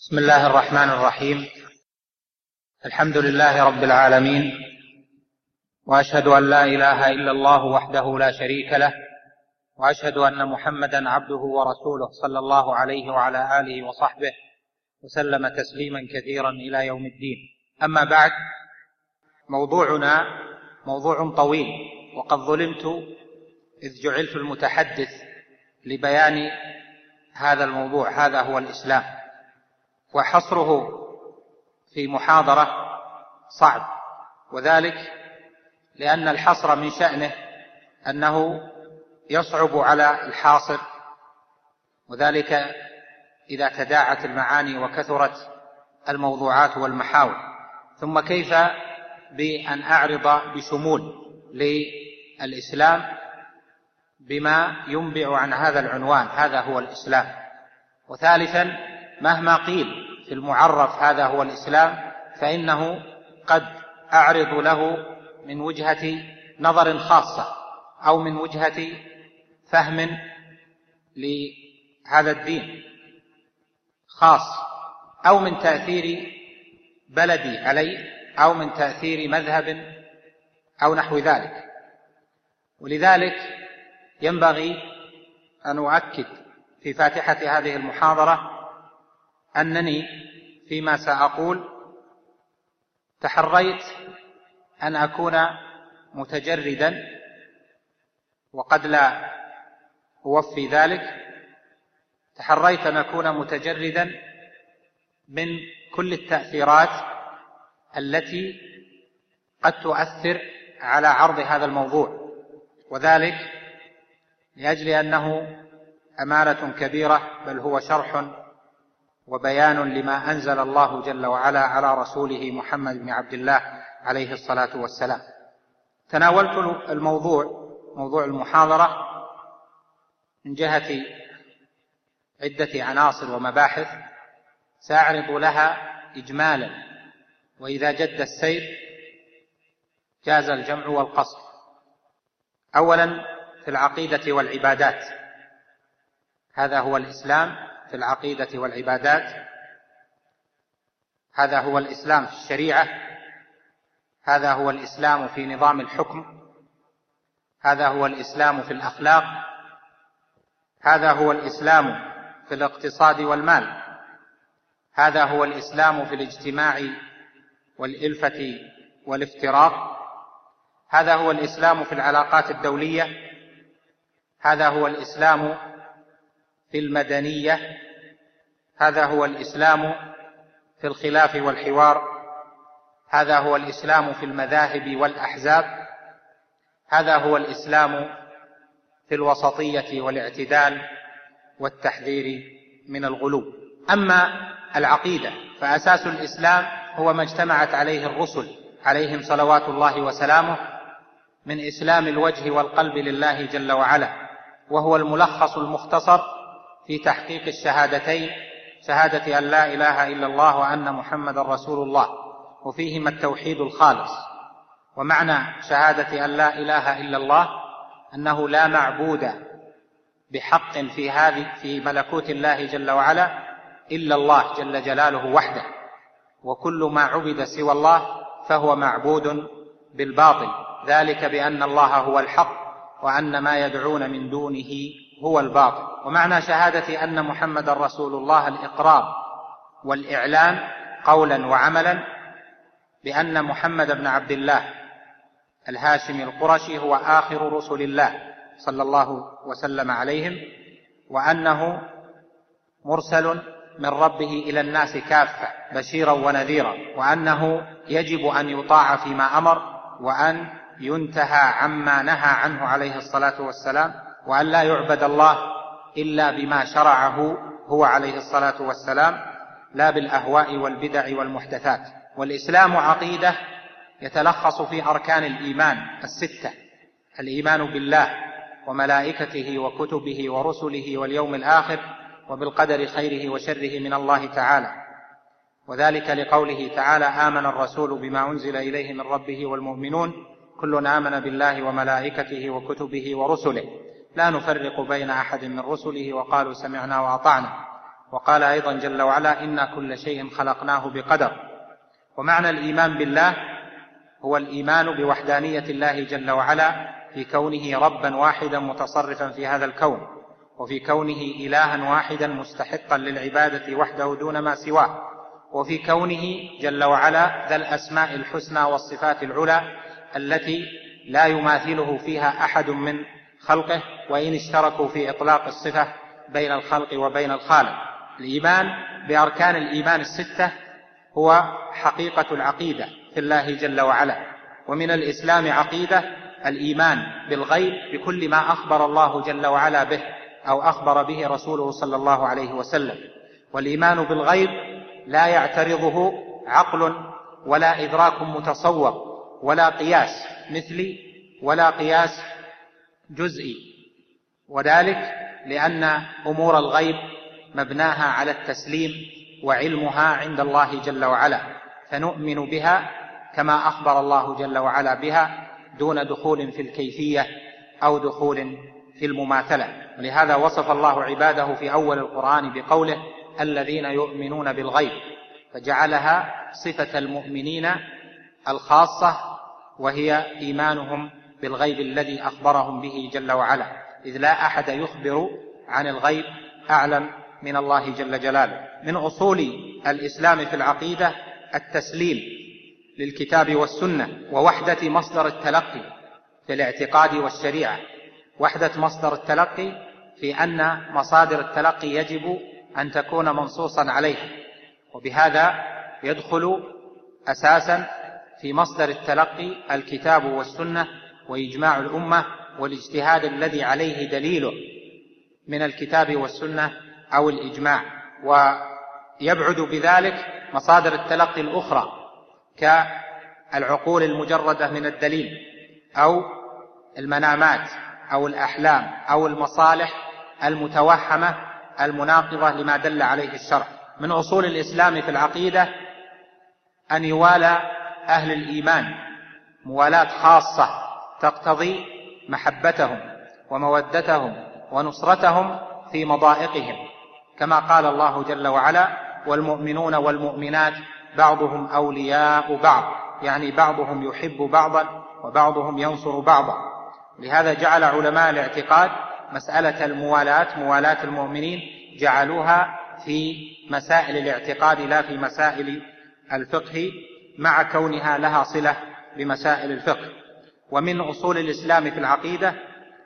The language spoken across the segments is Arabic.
بسم الله الرحمن الرحيم. الحمد لله رب العالمين، وأشهد أن لا إله إلا الله وحده لا شريك له، وأشهد أن محمدا عبده ورسوله صلى الله عليه وعلى آله وصحبه وسلم تسليما كثيرا إلى يوم الدين. أما بعد، موضوعنا موضوع طويل، وقد ظلمت إذ جعلت المتحدث لبيان هذا الموضوع. هذا هو الإسلام، وحصره في محاضرة صعب، وذلك لأن الحصر من شأنه أنه يصعب على الحاصر، وذلك إذا تداعت المعاني وكثرت الموضوعات والمحاور. ثم كيف بأن أعرض بشمول للإسلام بما ينبع عن هذا العنوان، هذا هو الإسلام. وثالثا، مهما قيل في المعرف هذا هو الإسلام، فإنه قد أعرض له من وجهة نظر خاصة، أو من وجهة فهم لهذا الدين خاص، أو من تأثير بلدي عليه، أو من تأثير مذهب أو نحو ذلك. ولذلك ينبغي أن أؤكد في فاتحة هذه المحاضرة أنني فيما سأقول تحريت أن أكون متجردا، وقد لا أوفي ذلك. تحريت أن أكون متجردا من كل التأثيرات التي قد تؤثر على عرض هذا الموضوع، وذلك لأجل أنه أمانة كبيرة، بل هو شرح وبيان لما أنزل الله جل وعلا على رسوله محمد بن عبد الله عليه الصلاة والسلام. تناولت موضوع المحاضرة من جهة عدة عناصر ومباحث سأعرض لها إجمالا، وإذا جد السير جاز الجمع والقصر. أولا، في العقيدة والعبادات. هذا هو الإسلام في العقيدة والعبادات، هذا هو الإسلام في الشريعة، هذا هو الإسلام في نظام الحكم، هذا هو الإسلام في الأخلاق، هذا هو الإسلام في الاقتصاد والمال، هذا هو الإسلام في الاجتماع والإلفة والافتراق، هذا هو الإسلام في العلاقات الدولية، هذا هو الإسلام في المدنية، هذا هو الإسلام في الخلاف والحوار، هذا هو الإسلام في المذاهب والأحزاب، هذا هو الإسلام في الوسطية والاعتدال والتحذير من الغلو. أما العقيدة فأساس الإسلام هو ما اجتمعت عليه الرسل عليهم صلوات الله وسلامه من إسلام الوجه والقلب لله جل وعلا، وهو الملخص المختصر في تحقيق الشهادتين، شهادة أن لا إله إلا الله وأن محمد رسول الله، وفيهما التوحيد الخالص. ومعنى شهادة أن لا إله إلا الله أنه لا معبود بحق في ملكوت الله جل وعلا إلا الله جل جلاله وحده، وكل ما عبد سوى الله فهو معبود بالباطل، ذلك بأن الله هو الحق وأن ما يدعون من دونه هو الباطل. ومعنى شهادة أن محمد رسول الله الإقرار والإعلان قولا وعملا بأن محمد بن عبد الله الهاشمي القرشي هو آخر رسل الله صلى الله وسلم عليهم، وأنه مرسل من ربه إلى الناس كافة بشيرا ونذيرا، وأنه يجب أن يطاع فيما أمر، وأن ينتهى عما نهى عنه عليه الصلاة والسلام، وأن لا يعبد الله إلا بما شرعه هو عليه الصلاة والسلام، لا بالأهواء والبدع والمحدثات. والإسلام عقيدة يتلخص في أركان الإيمان الستة: الإيمان بالله وملائكته وكتبه ورسله واليوم الآخر، وبالقدر خيره وشره من الله تعالى، وذلك لقوله تعالى: آمن الرسول بما أنزل إليه من ربه والمؤمنون كل آمن بالله وملائكته وكتبه ورسله لا نفرق بين أحد من رسله وقالوا سمعنا وأطعنا. وقال أيضا جل وعلا: إنا كل شيء خلقناه بقدر. ومعنى الإيمان بالله هو الإيمان بوحدانية الله جل وعلا في كونه ربا واحدا متصرفا في هذا الكون، وفي كونه إلها واحدا مستحقا للعبادة وحده دون ما سواه، وفي كونه جل وعلا ذا الأسماء الحسنى والصفات العلى التي لا يماثله فيها أحد من خلقه، وإن اشتركوا في إطلاق الصفة بين الخلق وبين الخالق. الإيمان بأركان الإيمان الستة هو حقيقة العقيدة في الله جل وعلا. ومن الإسلام عقيدة الإيمان بالغيب بكل ما أخبر الله جل وعلا به أو أخبر به رسوله صلى الله عليه وسلم. والإيمان بالغيب لا يعترضه عقل ولا إدراك متصور ولا قياس مثلي ولا قياس جزئي، وذلك لأن أمور الغيب مبناها على التسليم وعلمها عند الله جل وعلا، فنؤمن بها كما أخبر الله جل وعلا بها دون دخول في الكيفية أو دخول في المماثلة. ولهذا وصف الله عباده في أول القرآن بقوله: الذين يؤمنون بالغيب، فجعلها صفة المؤمنين الخاصة، وهي إيمانهم بالغيب الذي أخبرهم به جل وعلا، إذ لا أحد يخبر عن الغيب أعلم من الله جل جلاله. من أصول الإسلام في العقيدة التسليم للكتاب والسنة، ووحدة مصدر التلقي في الاعتقاد والشريعة. وحدة مصدر التلقي في أن مصادر التلقي يجب أن تكون منصوصا عليها، وبهذا يدخل أساسا في مصدر التلقي الكتاب والسنة وإجماع الأمة والاجتهاد الذي عليه دليله من الكتاب والسنة أو الإجماع. ويبعد بذلك مصادر التلقي الأخرى كالعقول المجردة من الدليل أو المنامات أو الأحلام أو المصالح المتوهمة المناقضة لما دل عليه الشرع. من أصول الإسلام في العقيدة أن يوالى أهل الإيمان موالاة خاصة تقتضي محبتهم ومودتهم ونصرتهم في مضائقهم، كما قال الله جل وعلا: والمؤمنون والمؤمنات بعضهم أولياء بعض، يعني بعضهم يحب بعضا وبعضهم ينصر بعضا. لهذا جعل علماء الاعتقاد مسألة الموالاة، موالاة المؤمنين، جعلوها في مسائل الاعتقاد لا في مسائل الفقه، مع كونها لها صلة بمسائل الفقه. ومن أصول الإسلام في العقيدة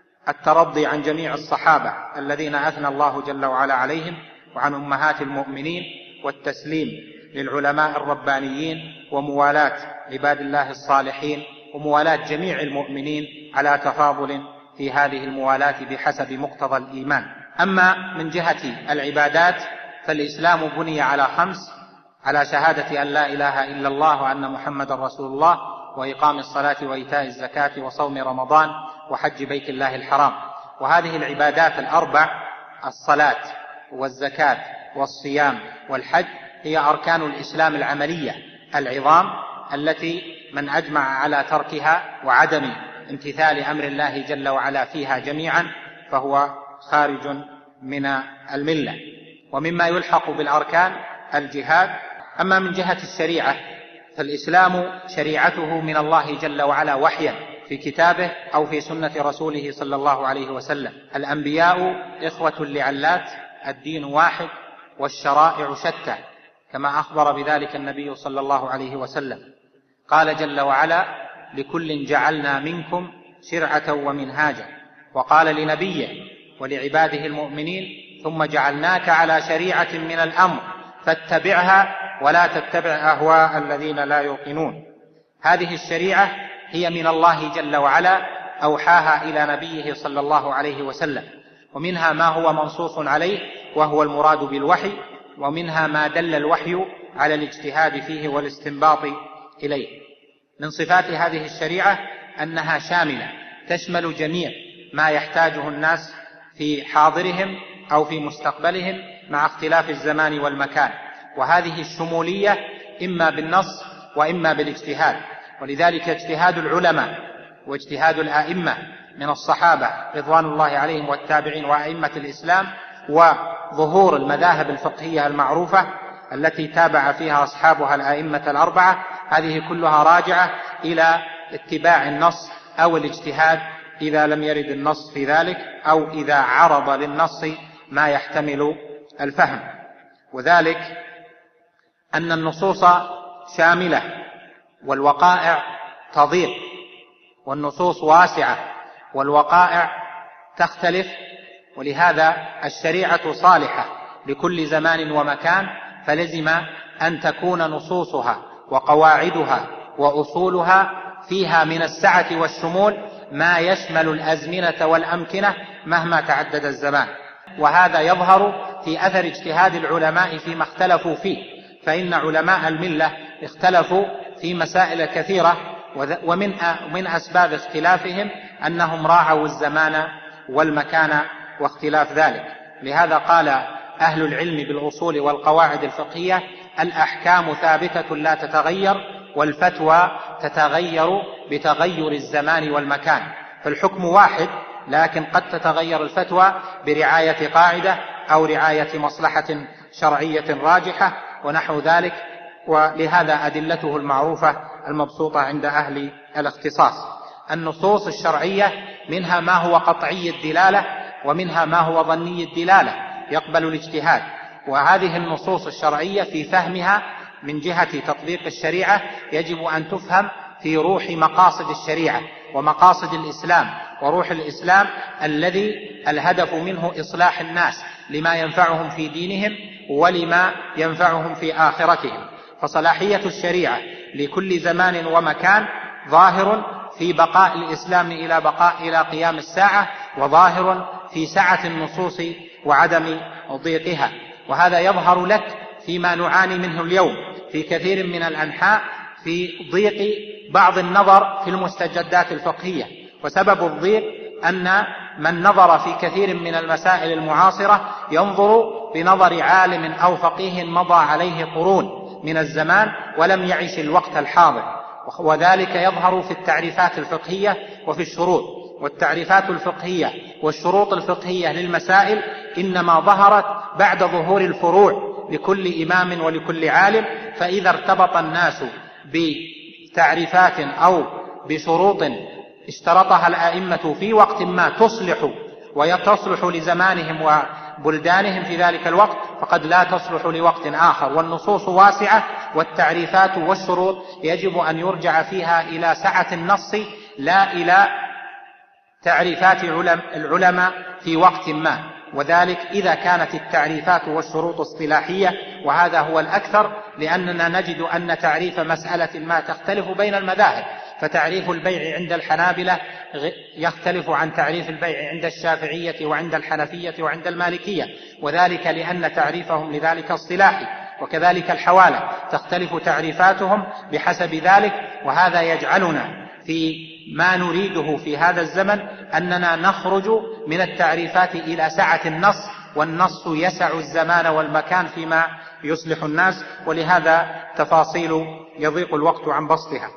الترضي عن جميع الصحابة الذين أثنى الله جل وعلا عليهم وعن أمهات المؤمنين، والتسليم للعلماء الربانيين، وموالاة عباد الله الصالحين، وموالاة جميع المؤمنين على تفاضل في هذه الموالاة بحسب مقتضى الإيمان. أما من جهة العبادات فالإسلام بني على 5: على شهادة أن لا إله إلا الله وأن محمد رسول الله، وإقام الصلاة وإيتاء الزكاة وصوم رمضان وحج بيت الله الحرام. وهذه العبادات الأربع، الصلاة والزكاة والصيام والحج، هي أركان الإسلام العملية العظام التي من أجمع على تركها وعدم امتثال أمر الله جل وعلا فيها جميعا فهو خارج من الملة. ومما يلحق بالأركان الجهاد. أما من جهة الشريعة فالإسلام شريعته من الله جل وعلا وحيا في كتابه أو في سنة رسوله صلى الله عليه وسلم. الأنبياء إخوة لعلات، الدين واحد والشرائع شتى، كما أخبر بذلك النبي صلى الله عليه وسلم. قال جل وعلا: لكل جعلنا منكم شرعة ومنهاجا. وقال لنبيه ولعباده المؤمنين: ثم جعلناك على شريعة من الأمر فاتبعها ولا تتبع أهواء الذين لا يوقنون. هذه الشريعة هي من الله جل وعلا، أوحاها إلى نبيه صلى الله عليه وسلم، ومنها ما هو منصوص عليه وهو المراد بالوحي، ومنها ما دل الوحي على الاجتهاد فيه والاستنباط إليه. من صفات هذه الشريعة أنها شاملة، تشمل جميع ما يحتاجه الناس في حاضرهم أو في مستقبلهم مع اختلاف الزمان والمكان. وهذه الشمولية إما بالنص وإما بالاجتهاد. ولذلك اجتهاد العلماء واجتهاد الآئمة من الصحابة رضوان الله عليهم والتابعين وأئمة الإسلام وظهور المذاهب الفقهية المعروفة التي تابع فيها أصحابها الأئمة الأربعة، هذه كلها راجعة إلى اتباع النص أو الاجتهاد إذا لم يرد النص في ذلك، أو إذا عرض للنص ما يحتمل الفهم. وذلك أن النصوص شاملة والوقائع تضيق، والنصوص واسعة والوقائع تختلف، ولهذا الشريعة صالحة لكل زمان ومكان، فلزم أن تكون نصوصها وقواعدها وأصولها فيها من السعة والشمول ما يشمل الأزمنة والأمكنة مهما تعدد الزمان. وهذا يظهر في أثر اجتهاد العلماء فيما اختلفوا فيه، فإن علماء الملة اختلفوا في مسائل كثيرة، ومن أسباب اختلافهم أنهم راعوا الزمان والمكان واختلاف ذلك. لهذا قال أهل العلم بالأصول والقواعد الفقهية: الأحكام ثابتة لا تتغير، والفتوى تتغير بتغير الزمان والمكان. فالحكم واحد، لكن قد تتغير الفتوى برعاية قاعدة أو رعاية مصلحة شرعية راجحة ونحو ذلك. ولهذا أدلته المعروفة المبسوطة عند أهل الاختصاص. النصوص الشرعية منها ما هو قطعي الدلالة، ومنها ما هو ظني الدلالة يقبل الاجتهاد. وهذه النصوص الشرعية في فهمها من جهة تطبيق الشريعة يجب أن تفهم في روح مقاصد الشريعة ومقاصد الإسلام، وروح الإسلام الذي الهدف منه إصلاح الناس لما ينفعهم في دينهم ولما ينفعهم في آخرتهم. فصلاحية الشريعة لكل زمان ومكان ظاهر في بقاء الإسلام إلى قيام الساعة، وظاهر في سعة النصوص وعدم ضيقها. وهذا يظهر لك فيما نعاني منه اليوم في كثير من الأنحاء في ضيق بعض النظر في المستجدات الفقهية. وسبب الضيق أن من نظر في كثير من المسائل المعاصرة ينظر بنظر عالم أو فقيه مضى عليه قرون من الزمان ولم يعش الوقت الحاضر، وذلك يظهر في التعريفات الفقهية وفي الشروط. والتعريفات الفقهية والشروط الفقهية للمسائل إنما ظهرت بعد ظهور الفروع لكل إمام ولكل عالم. فإذا ارتبط الناس بتعريفات أو بشروط اشترطها الأئمة في وقت ما تصلح وتصلح لزمانهم وبلدانهم في ذلك الوقت، فقد لا تصلح لوقت آخر. والنصوص واسعة، والتعريفات والشروط يجب أن يرجع فيها إلى سعة النص لا إلى تعريفات العلماء في وقت ما. وذلك إذا كانت التعريفات والشروط اصطلاحية، وهذا هو الأكثر، لأننا نجد أن تعريف مسألة ما تختلف بين المذاهب. فتعريف البيع عند الحنابلة يختلف عن تعريف البيع عند الشافعية وعند الحنفية وعند المالكية، وذلك لأن تعريفهم لذلك اصطلاحي. وكذلك الحوالة تختلف تعريفاتهم بحسب ذلك. وهذا يجعلنا في ما نريده في هذا الزمن أننا نخرج من التعريفات إلى سعة النص، والنص يسع الزمان والمكان فيما يصلح الناس، ولهذا تفاصيل يضيق الوقت عن بسطها.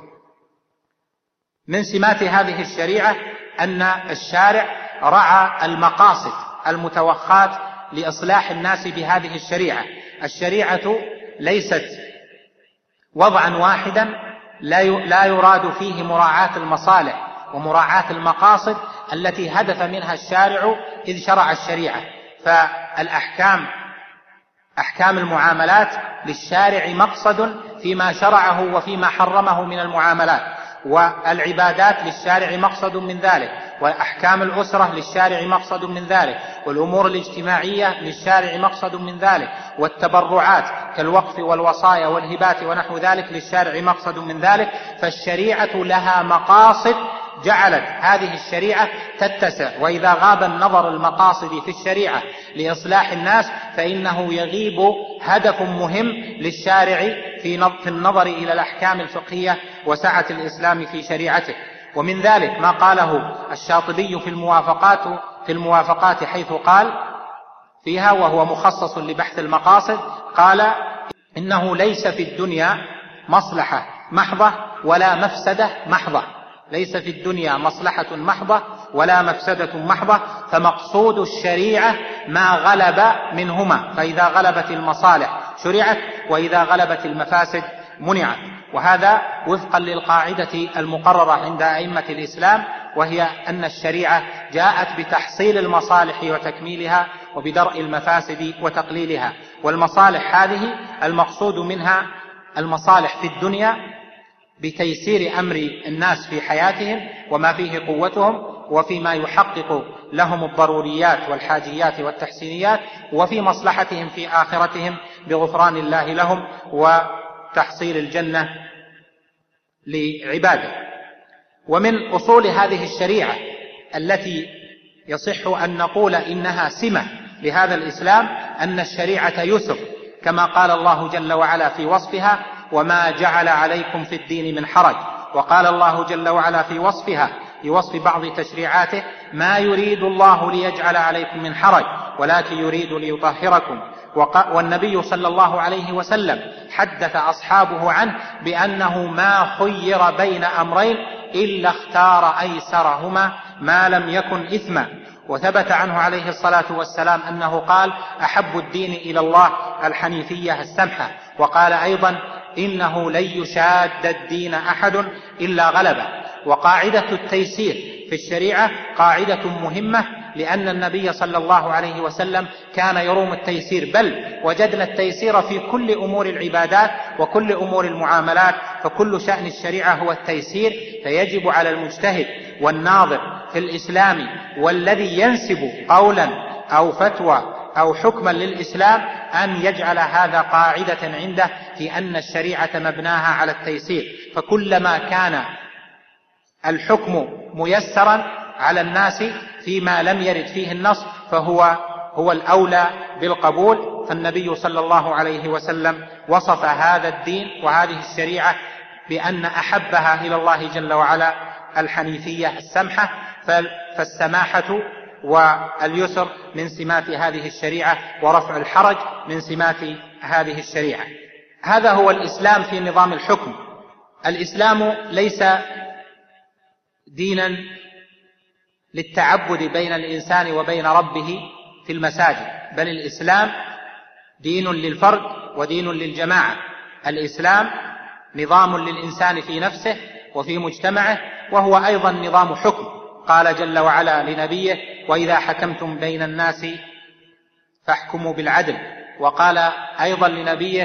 من سمات هذه الشريعة أن الشارع رعى المقاصد المتوخاة لإصلاح الناس بهذه الشريعة. الشريعة ليست وضعا واحدا لا يراد فيه مراعاة المصالح ومراعاة المقاصد التي هدف منها الشارع إذ شرع الشريعة. فالأحكام أحكام المعاملات للشارع مقصد فيما شرعه وفيما حرمه من المعاملات، والعبادات للشارع مقصد من ذلك، وأحكام الأسرة للشارع مقصد من ذلك، والأمور الاجتماعية للشارع مقصد من ذلك، والتبرعات كالوقف والوصايا والهبات ونحو ذلك للشارع مقصد من ذلك. فالشريعة لها مقاصد جعلت هذه الشريعة تتسع. وإذا غاب النظر المقاصد في الشريعة لإصلاح الناس فإنه يغيب هدف مهم للشارع في النظر إلى الأحكام الفقهية وسعة الإسلام في شريعته. ومن ذلك ما قاله الشاطبي في الموافقات حيث قال فيها، وهو مخصص لبحث المقاصد، قال: إنه ليس في الدنيا مصلحة محضة ولا مفسدة محضة. ليس في الدنيا مصلحة محضة ولا مفسدة محضة، فمقصود الشريعة ما غلب منهما، فإذا غلبت المصالح شرعت، وإذا غلبت المفاسد منعت. وهذا وفقا للقاعدة المقررة عند أئمة الإسلام، وهي أن الشريعة جاءت بتحصيل المصالح وتكميلها، وبدرء المفاسد وتقليلها. والمصالح هذه المقصود منها المصالح في الدنيا بتيسير أمر الناس في حياتهم وما فيه قوتهم، وفيما يحقق لهم الضروريات والحاجيات والتحسينيات، وفي مصلحتهم في آخرتهم بغفران الله لهم وتحصيل الجنة لعباده. ومن أصول هذه الشريعة التي يصح أن نقول إنها سمة لهذا الإسلام أن الشريعة يسر، كما قال الله جل وعلا في وصفها: وما جعل عليكم في الدين من حرج. وقال الله جل وعلا في وصفها، في وصف بعض تشريعاته: ما يريد الله ليجعل عليكم من حرج ولكن يريد ليطهركم. والنبي صلى الله عليه وسلم حدث أصحابه عنه بأنه ما خير بين أمرين إلا اختار أيسرهما ما لم يكن إثما. وثبت عنه عليه الصلاة والسلام أنه قال: أحب الدين إلى الله الحنيفية السمحة. وقال أيضا: إنه لن يشاد الدين أحد إلا غلبه. وقاعدة التيسير في الشريعة قاعدة مهمة، لأن النبي صلى الله عليه وسلم كان يروم التيسير، بل وجدنا التيسير في كل أمور العبادات وكل أمور المعاملات، فكل شأن الشريعة هو التيسير. فيجب على المجتهد والناظر في الإسلام والذي ينسب قولا أو فتوى أو حكما للإسلام أن يجعل هذا قاعدة عنده في أن الشريعة مبناها على التيسير. فكلما كان الحكم ميسرا على الناس فيما لم يرد فيه النص فهو الأولى بالقبول. فالنبي صلى الله عليه وسلم وصف هذا الدين وهذه الشريعة بأن أحبها إلى الله جل وعلا الحنيفية السمحة. فالسماحة واليسر من سمات هذه الشريعة، ورفع الحرج من سمات هذه الشريعة. هذا هو الإسلام في نظام الحكم. الإسلام ليس دينا للتعبد بين الإنسان وبين ربه في المساجد، بل الإسلام دين للفرد ودين للجماعة. الإسلام نظام للإنسان في نفسه وفي مجتمعه، وهو أيضا نظام حكم. قال جل وعلا لنبيه: وإذا حكمتم بين الناس فاحكموا بالعدل. وقال أيضا لنبيه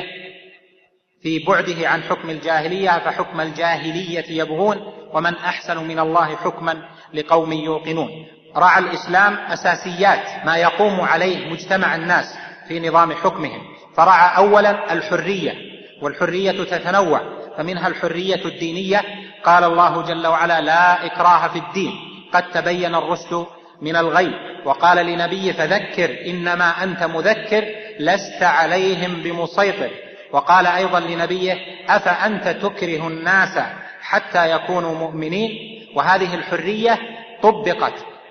في بعده عن حكم الجاهلية: فحكم الجاهلية يبغون ومن أحسن من الله حكما لقوم يوقنون. رعى الإسلام أساسيات ما يقوم عليه مجتمع الناس في نظام حكمهم، فرعى أولا الحرية، والحرية تتنوع، فمنها الحرية الدينية. قال الله جل وعلا: لا إكراه في الدين قد تبين الرشد من الغي. وقال لنبيه: فذكر إنما أنت مذكر لست عليهم بمسيطر. وقال أيضا لنبيه: أفأنت تكره الناس حتى يكونوا مؤمنين. وهذه الحرية طبقت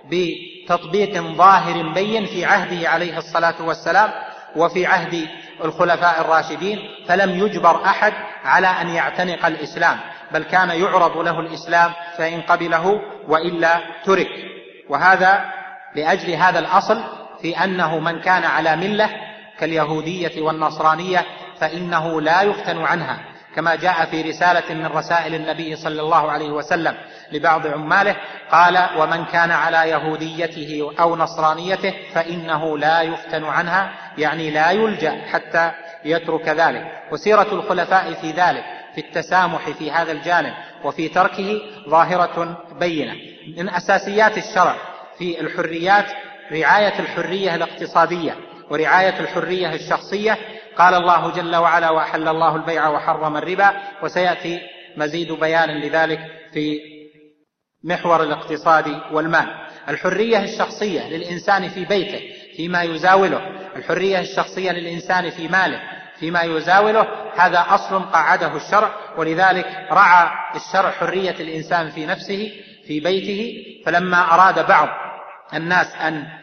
بتطبيق ظاهر بين في عهده عليه الصلاة والسلام وفي عهد الخلفاء الراشدين، فلم يجبر أحد على أن يعتنق الإسلام، بل كان يعرض له الإسلام فإن قبله وإلا ترك. وهذا لأجل هذا الأصل في أنه من كان على ملة كاليهودية والنصرانية فإنه لا يفتن عنها، كما جاء في رسالة من رسائل النبي صلى الله عليه وسلم لبعض عماله، قال: ومن كان على يهوديته أو نصرانيته فإنه لا يفتن عنها، يعني لا يلجأ حتى يترك ذلك. وسيرة الخلفاء في ذلك، في التسامح في هذا الجانب وفي تركه، ظاهرة بينة. من أساسيات الشرع في الحريات رعاية الحرية الاقتصادية ورعاية الحرية الشخصية. قال الله جل وعلا: وأحل الله البيع وحرم الربا. وسيأتي مزيد بيان لذلك في محور الاقتصاد والمال. الحرية الشخصية للإنسان في بيته فيما يزاوله، الحرية الشخصية للإنسان في ماله فيما يزاوله، هذا أصل قعده الشرع. ولذلك رعى الشرع حرية الإنسان في نفسه في بيته. فلما أراد بعض الناس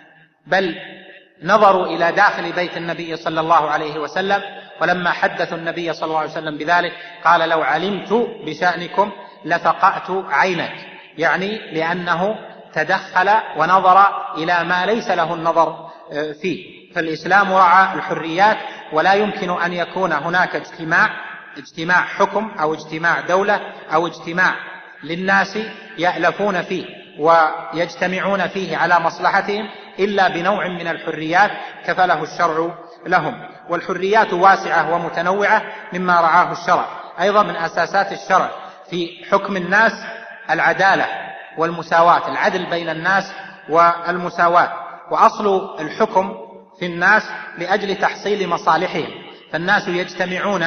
بل نظروا إلى داخل بيت النبي صلى الله عليه وسلم، ولما حدثوا النبي صلى الله عليه وسلم بذلك قال: لو علمت بشأنكم لفقأت عينك، يعني لأنه تدخل ونظر إلى ما ليس له النظر فيه. فالإسلام رعى الحريات، ولا يمكن أن يكون هناك اجتماع حكم أو اجتماع دولة أو اجتماع للناس يألفون فيه ويجتمعون فيه على مصلحتهم إلا بنوع من الحريات كفله الشرع لهم. والحريات واسعة ومتنوعة مما رعاه الشرع. أيضا من أساسات الشرع في حكم الناس العدالة والمساواة، العدل بين الناس والمساواة. وأصل الحكم في الناس لأجل تحصيل مصالحهم، فالناس يجتمعون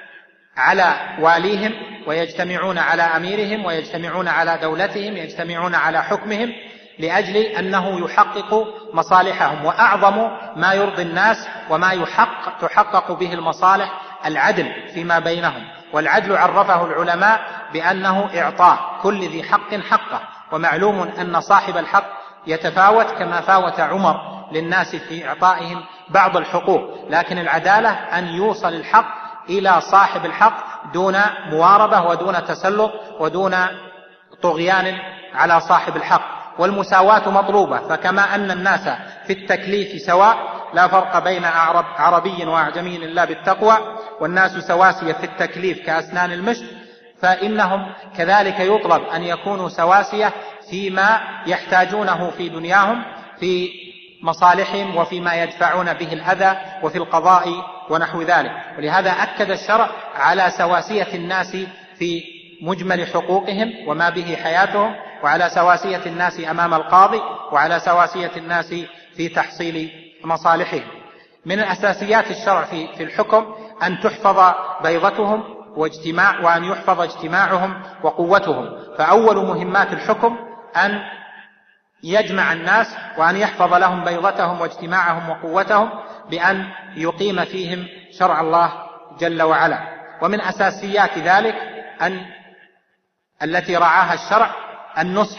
على واليهم ويجتمعون على أميرهم ويجتمعون على دولتهم، يجتمعون على حكمهم لأجل أنه يحقق مصالحهم. وأعظم ما يرضي الناس وما تحقق به المصالح العدل فيما بينهم. والعدل عرفه العلماء بأنه إعطاء كل ذي حق حقه، ومعلوم أن صاحب الحق يتفاوت كما فاوت عمر للناس في إعطائهم بعض الحقوق، لكن العدالة أن يوصل الحق إلى صاحب الحق دون مواربة ودون تسلط ودون طغيان على صاحب الحق. والمساواة مطلوبة، فكما أن الناس في التكليف سواء لا فرق بين عربي وأعجمي إلا بالتقوى، والناس سواسية في التكليف كأسنان المشط، فإنهم كذلك يطلب أن يكونوا سواسية فيما يحتاجونه في دنياهم، في مصالحهم، وفيما يدفعون به الأذى، وفي القضاء ونحو ذلك. ولهذا أكد الشرع على سواسية الناس في مجمل حقوقهم وما به حياتهم، وعلى سواسية الناس أمام القاضي، وعلى سواسية الناس في تحصيل مصالحهم. من أساسيات الشرع في الحكم أن تحفظ بيضتهم وأن يحفظ اجتماعهم وقوتهم. فأول مهمات الحكم أن يجمع الناس وأن يحفظ لهم بيضتهم واجتماعهم وقوتهم بأن يقيم فيهم شرع الله جل وعلا. ومن أساسيات ذلك التي رعاها الشرع النصح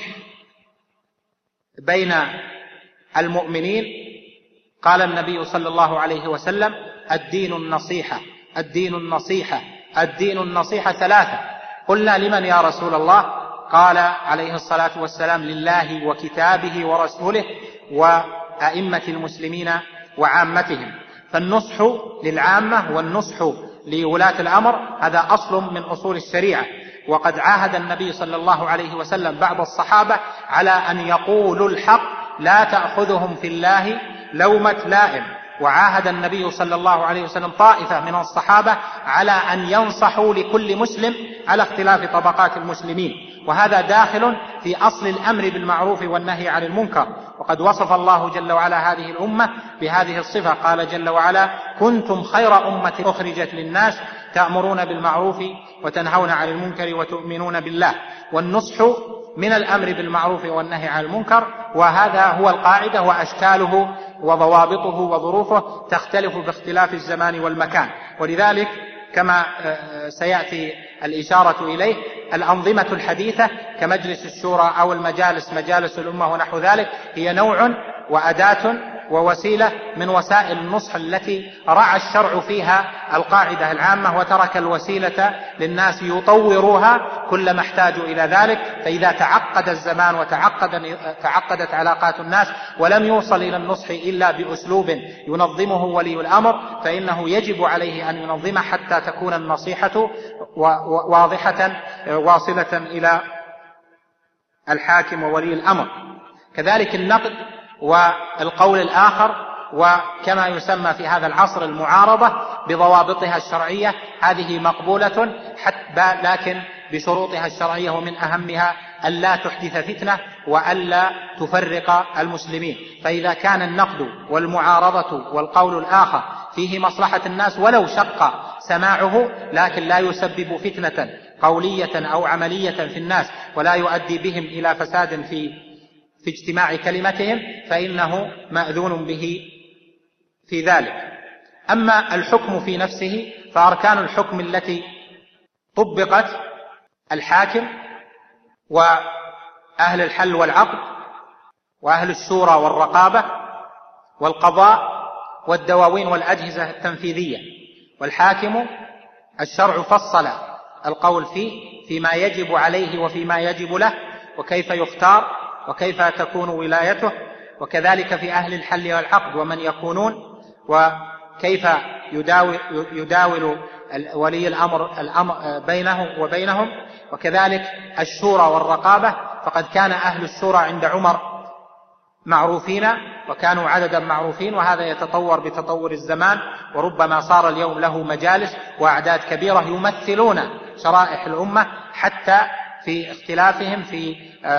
بين المؤمنين. قال النبي صلى الله عليه وسلم: الدين النصيحة، الدين النصيحة، الدين النصيحة ثلاثة. قلنا: لمن يا رسول الله؟ قال عليه الصلاة والسلام: لله وكتابه ورسوله وأئمة المسلمين وعامتهم. فالنصح للعامة والنصح لولاة الأمر هذا أصل من أصول الشريعة. وقد عاهد النبي صلى الله عليه وسلم بعض الصحابة على أن يقولوا الحق لا تأخذهم في الله لومة لائم، وعاهد النبي صلى الله عليه وسلم طائفة من الصحابة على أن ينصحوا لكل مسلم على اختلاف طبقات المسلمين. وهذا داخل في أصل الأمر بالمعروف والنهي عن المنكر. وقد وصف الله جل وعلا هذه الأمة بهذه الصفة، قال جل وعلا: كنتم خير أمة أخرجت للناس تأمرون بالمعروف وتنهون عن المنكر وتؤمنون بالله. والنصح من الأمر بالمعروف والنهي عن المنكر، وهذا هو القاعدة، وأشكاله وضوابطه وظروفه تختلف باختلاف الزمان والمكان. ولذلك كما سيأتي الإشارة إليه، الأنظمة الحديثة كمجلس الشورى أو المجالس، مجالس الأمة ونحو ذلك، هي نوع وأداة ووسيلة من وسائل النصح التي رعى الشرع فيها القاعدة العامة، وترك الوسيلة للناس يطوروها كلما احتاجوا إلى ذلك. فإذا تعقد الزمان وتعقدت علاقات الناس ولم يوصل إلى النصح إلا بأسلوب ينظمه ولي الأمر، فإنه يجب عليه أن ينظمه حتى تكون النصيحة واضحة واصلة إلى الحاكم وولي الأمر. كذلك النقد والقول الآخر، وكما يسمى في هذا العصر المعارضة بضوابطها الشرعية، هذه مقبولة لكن بشروطها الشرعية، ومن أهمها ألا تحدث فتنة وألا تفرق المسلمين. فإذا كان النقد والمعارضة والقول الآخر فيه مصلحة الناس ولو شق سماعه، لكن لا يسبب فتنة قولية أو عملية في الناس ولا يؤدي بهم إلى فساد في اجتماع كلمتهم، فإنه مأذون به في ذلك. أما الحكم في نفسه، فأركان الحكم التي طبقت: الحاكم وأهل الحل والعقد وأهل الشورى والرقابة والقضاء والدواوين والأجهزة التنفيذية. والحاكم الشرع فصل القول فيما يجب عليه وفيما يجب له، وكيف يختار، وكيف تكون ولايته، وكذلك في أهل الحل والعقد ومن يكونون، وكيف يداول ولي الأمر بينه وبينهم، وكذلك الشورى والرقابة. فقد كان أهل الشورى عند عمر معروفين وكانوا عددا معروفين، وهذا يتطور بتطور الزمان، وربما صار اليوم له مجالس وأعداد كبيرة يمثلون شرائح الأمة حتى في اختلافهم في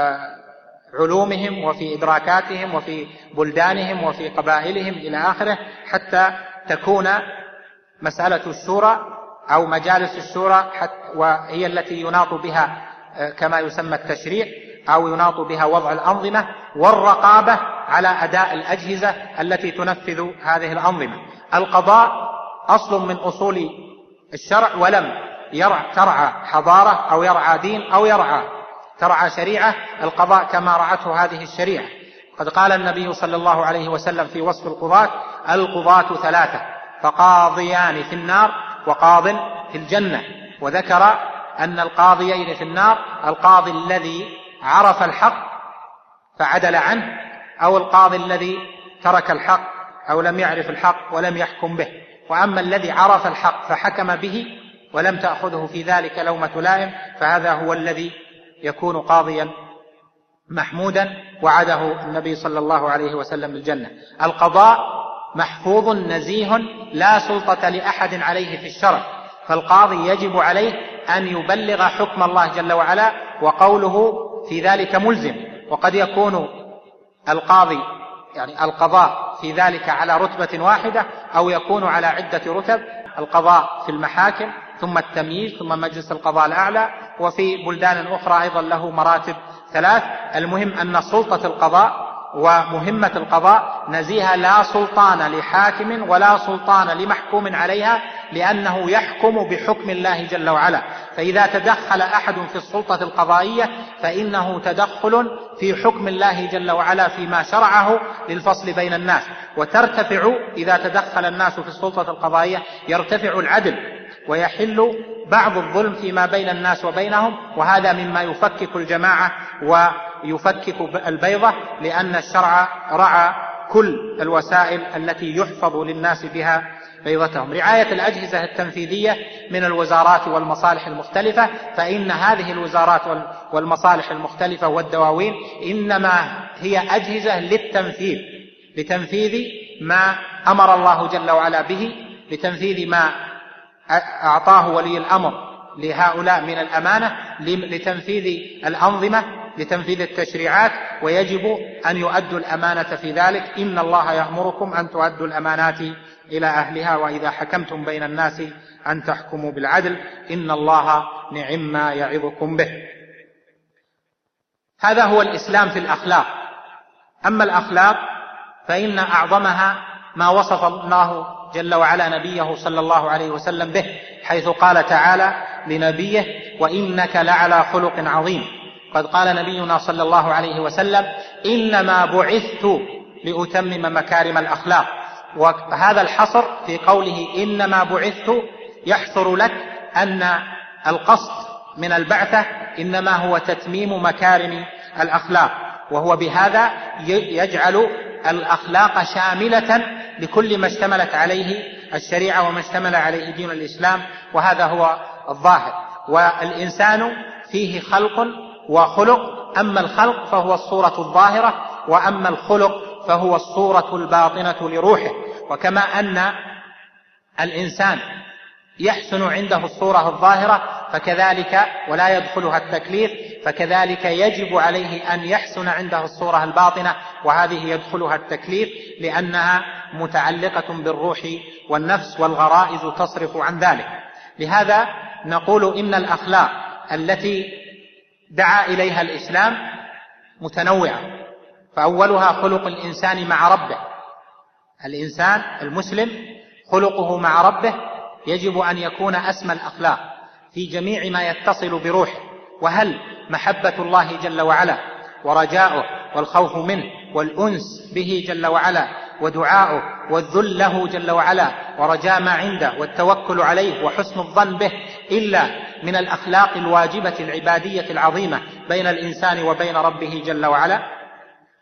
علومهم وفي إدراكاتهم وفي بلدانهم وفي قبائلهم إلى آخره، حتى تكون مسألة الشورى أو مجالس الشورى وهي التي يناط بها كما يسمى التشريع، أو يناط بها وضع الأنظمة والرقابة على أداء الأجهزة التي تنفذ هذه الأنظمة. القضاء أصل من أصول الشرع، ولم ترعى حضارة أو يرعى دين أو ترعى شريعة القضاء كما رعته هذه الشريعة. قد قال النبي صلى الله عليه وسلم في وصف القضاة: القضاة ثلاثة، فقاضيان في النار وقاض في الجنة. وذكر أن القاضيين في النار: القاضي الذي عرف الحق فعدل عنه، أو القاضي الذي ترك الحق أو لم يعرف الحق ولم يحكم به. وأما الذي عرف الحق فحكم به ولم تأخذه في ذلك لومة لائم، فهذا هو الذي يكون قاضيا محمودا وعده النبي صلى الله عليه وسلم بالجنة. القضاء محفوظ نزيه لا سلطة لأحد عليه في الشرع، فالقاضي يجب عليه أن يبلغ حكم الله جل وعلا، وقوله في ذلك ملزم. وقد يكون القاضي القضاء في ذلك على رتبة واحدة، أو يكون على عدة رتب: القضاء في المحاكم، ثم التمييز، ثم مجلس القضاء الأعلى، وفي بلدان أخرى أيضا له مراتب ثلاث. المهم أن سلطة القضاء ومهمة القضاء نزيهة، لا سلطان لحاكم ولا سلطان لمحكوم عليها، لأنه يحكم بحكم الله جل وعلا. فإذا تدخل أحد في السلطة القضائية فإنه تدخل في حكم الله جل وعلا فيما شرعه للفصل بين الناس. وترتفع إذا تدخل الناس في السلطة القضائية يرتفع العدل، ويحل بعض الظلم فيما بين الناس وبينهم، وهذا مما يفكك الجماعة ويفكك البيضة، لأن الشرع رعى كل الوسائل التي يحفظ للناس بها بيضتهم. رعاية الأجهزة التنفيذية من الوزارات والمصالح المختلفة، فإن هذه الوزارات والمصالح المختلفة والدواوين إنما هي أجهزة لتنفيذ ما أمر الله جل وعلا به، لتنفيذ ما أعطاه ولي الأمر لهؤلاء من الأمانة، لتنفيذ الأنظمة، لتنفيذ التشريعات، ويجب أن يؤدوا الأمانة في ذلك. إن الله يأمركم أن تؤدوا الأمانات إلى أهلها وإذا حكمتم بين الناس أن تحكموا بالعدل إن الله نعم ما يعظكم به. هذا هو الإسلام في الأخلاق. أما الأخلاق فإن أعظمها ما وصف الله جل وعلا نبيه صلى الله عليه وسلم به، حيث قال تعالى لنبيه: وإنك لعلى خلق عظيم. قد قال نبينا صلى الله عليه وسلم: إنما بعثت لأتمم مكارم الأخلاق. وهذا الحصر في قوله إنما بعثت يحصر لك أن القصد من البعثة إنما هو تتميم مكارم الأخلاق، وهو بهذا يجعل الأخلاق شاملة لكل ما اشتملت عليه الشريعة وما اشتمل عليه دين الإسلام، وهذا هو الظاهر. والإنسان فيه خلق وخلق، أما الخلق فهو الصورة الظاهرة، وأما الخلق فهو الصورة الباطنة لروحه. وكما أن الإنسان يحسن عنده الصورة الظاهرة فكذلك ولا يدخلها التكليف، فكذلك يجب عليه أن يحسن عنده الصورة الباطنة، وهذه يدخلها التكليف لأنها متعلقة بالروح والنفس، والغرائز تصرف عن ذلك. لهذا نقول إن الأخلاق التي دعا إليها الإسلام متنوعة، فأولها خلق الإنسان مع ربه. الإنسان المسلم خلقه مع ربه يجب أن يكون أسمى الأخلاق في جميع ما يتصل بروحه. وهل محبة الله جل وعلا ورجاؤه والخوف منه والأنس به جل وعلا ودعاؤه والذل له جل وعلا ورجاء ما عنده والتوكل عليه وحسن الظن به إلا من الأخلاق الواجبة العبادية العظيمة بين الإنسان وبين ربه جل وعلا؟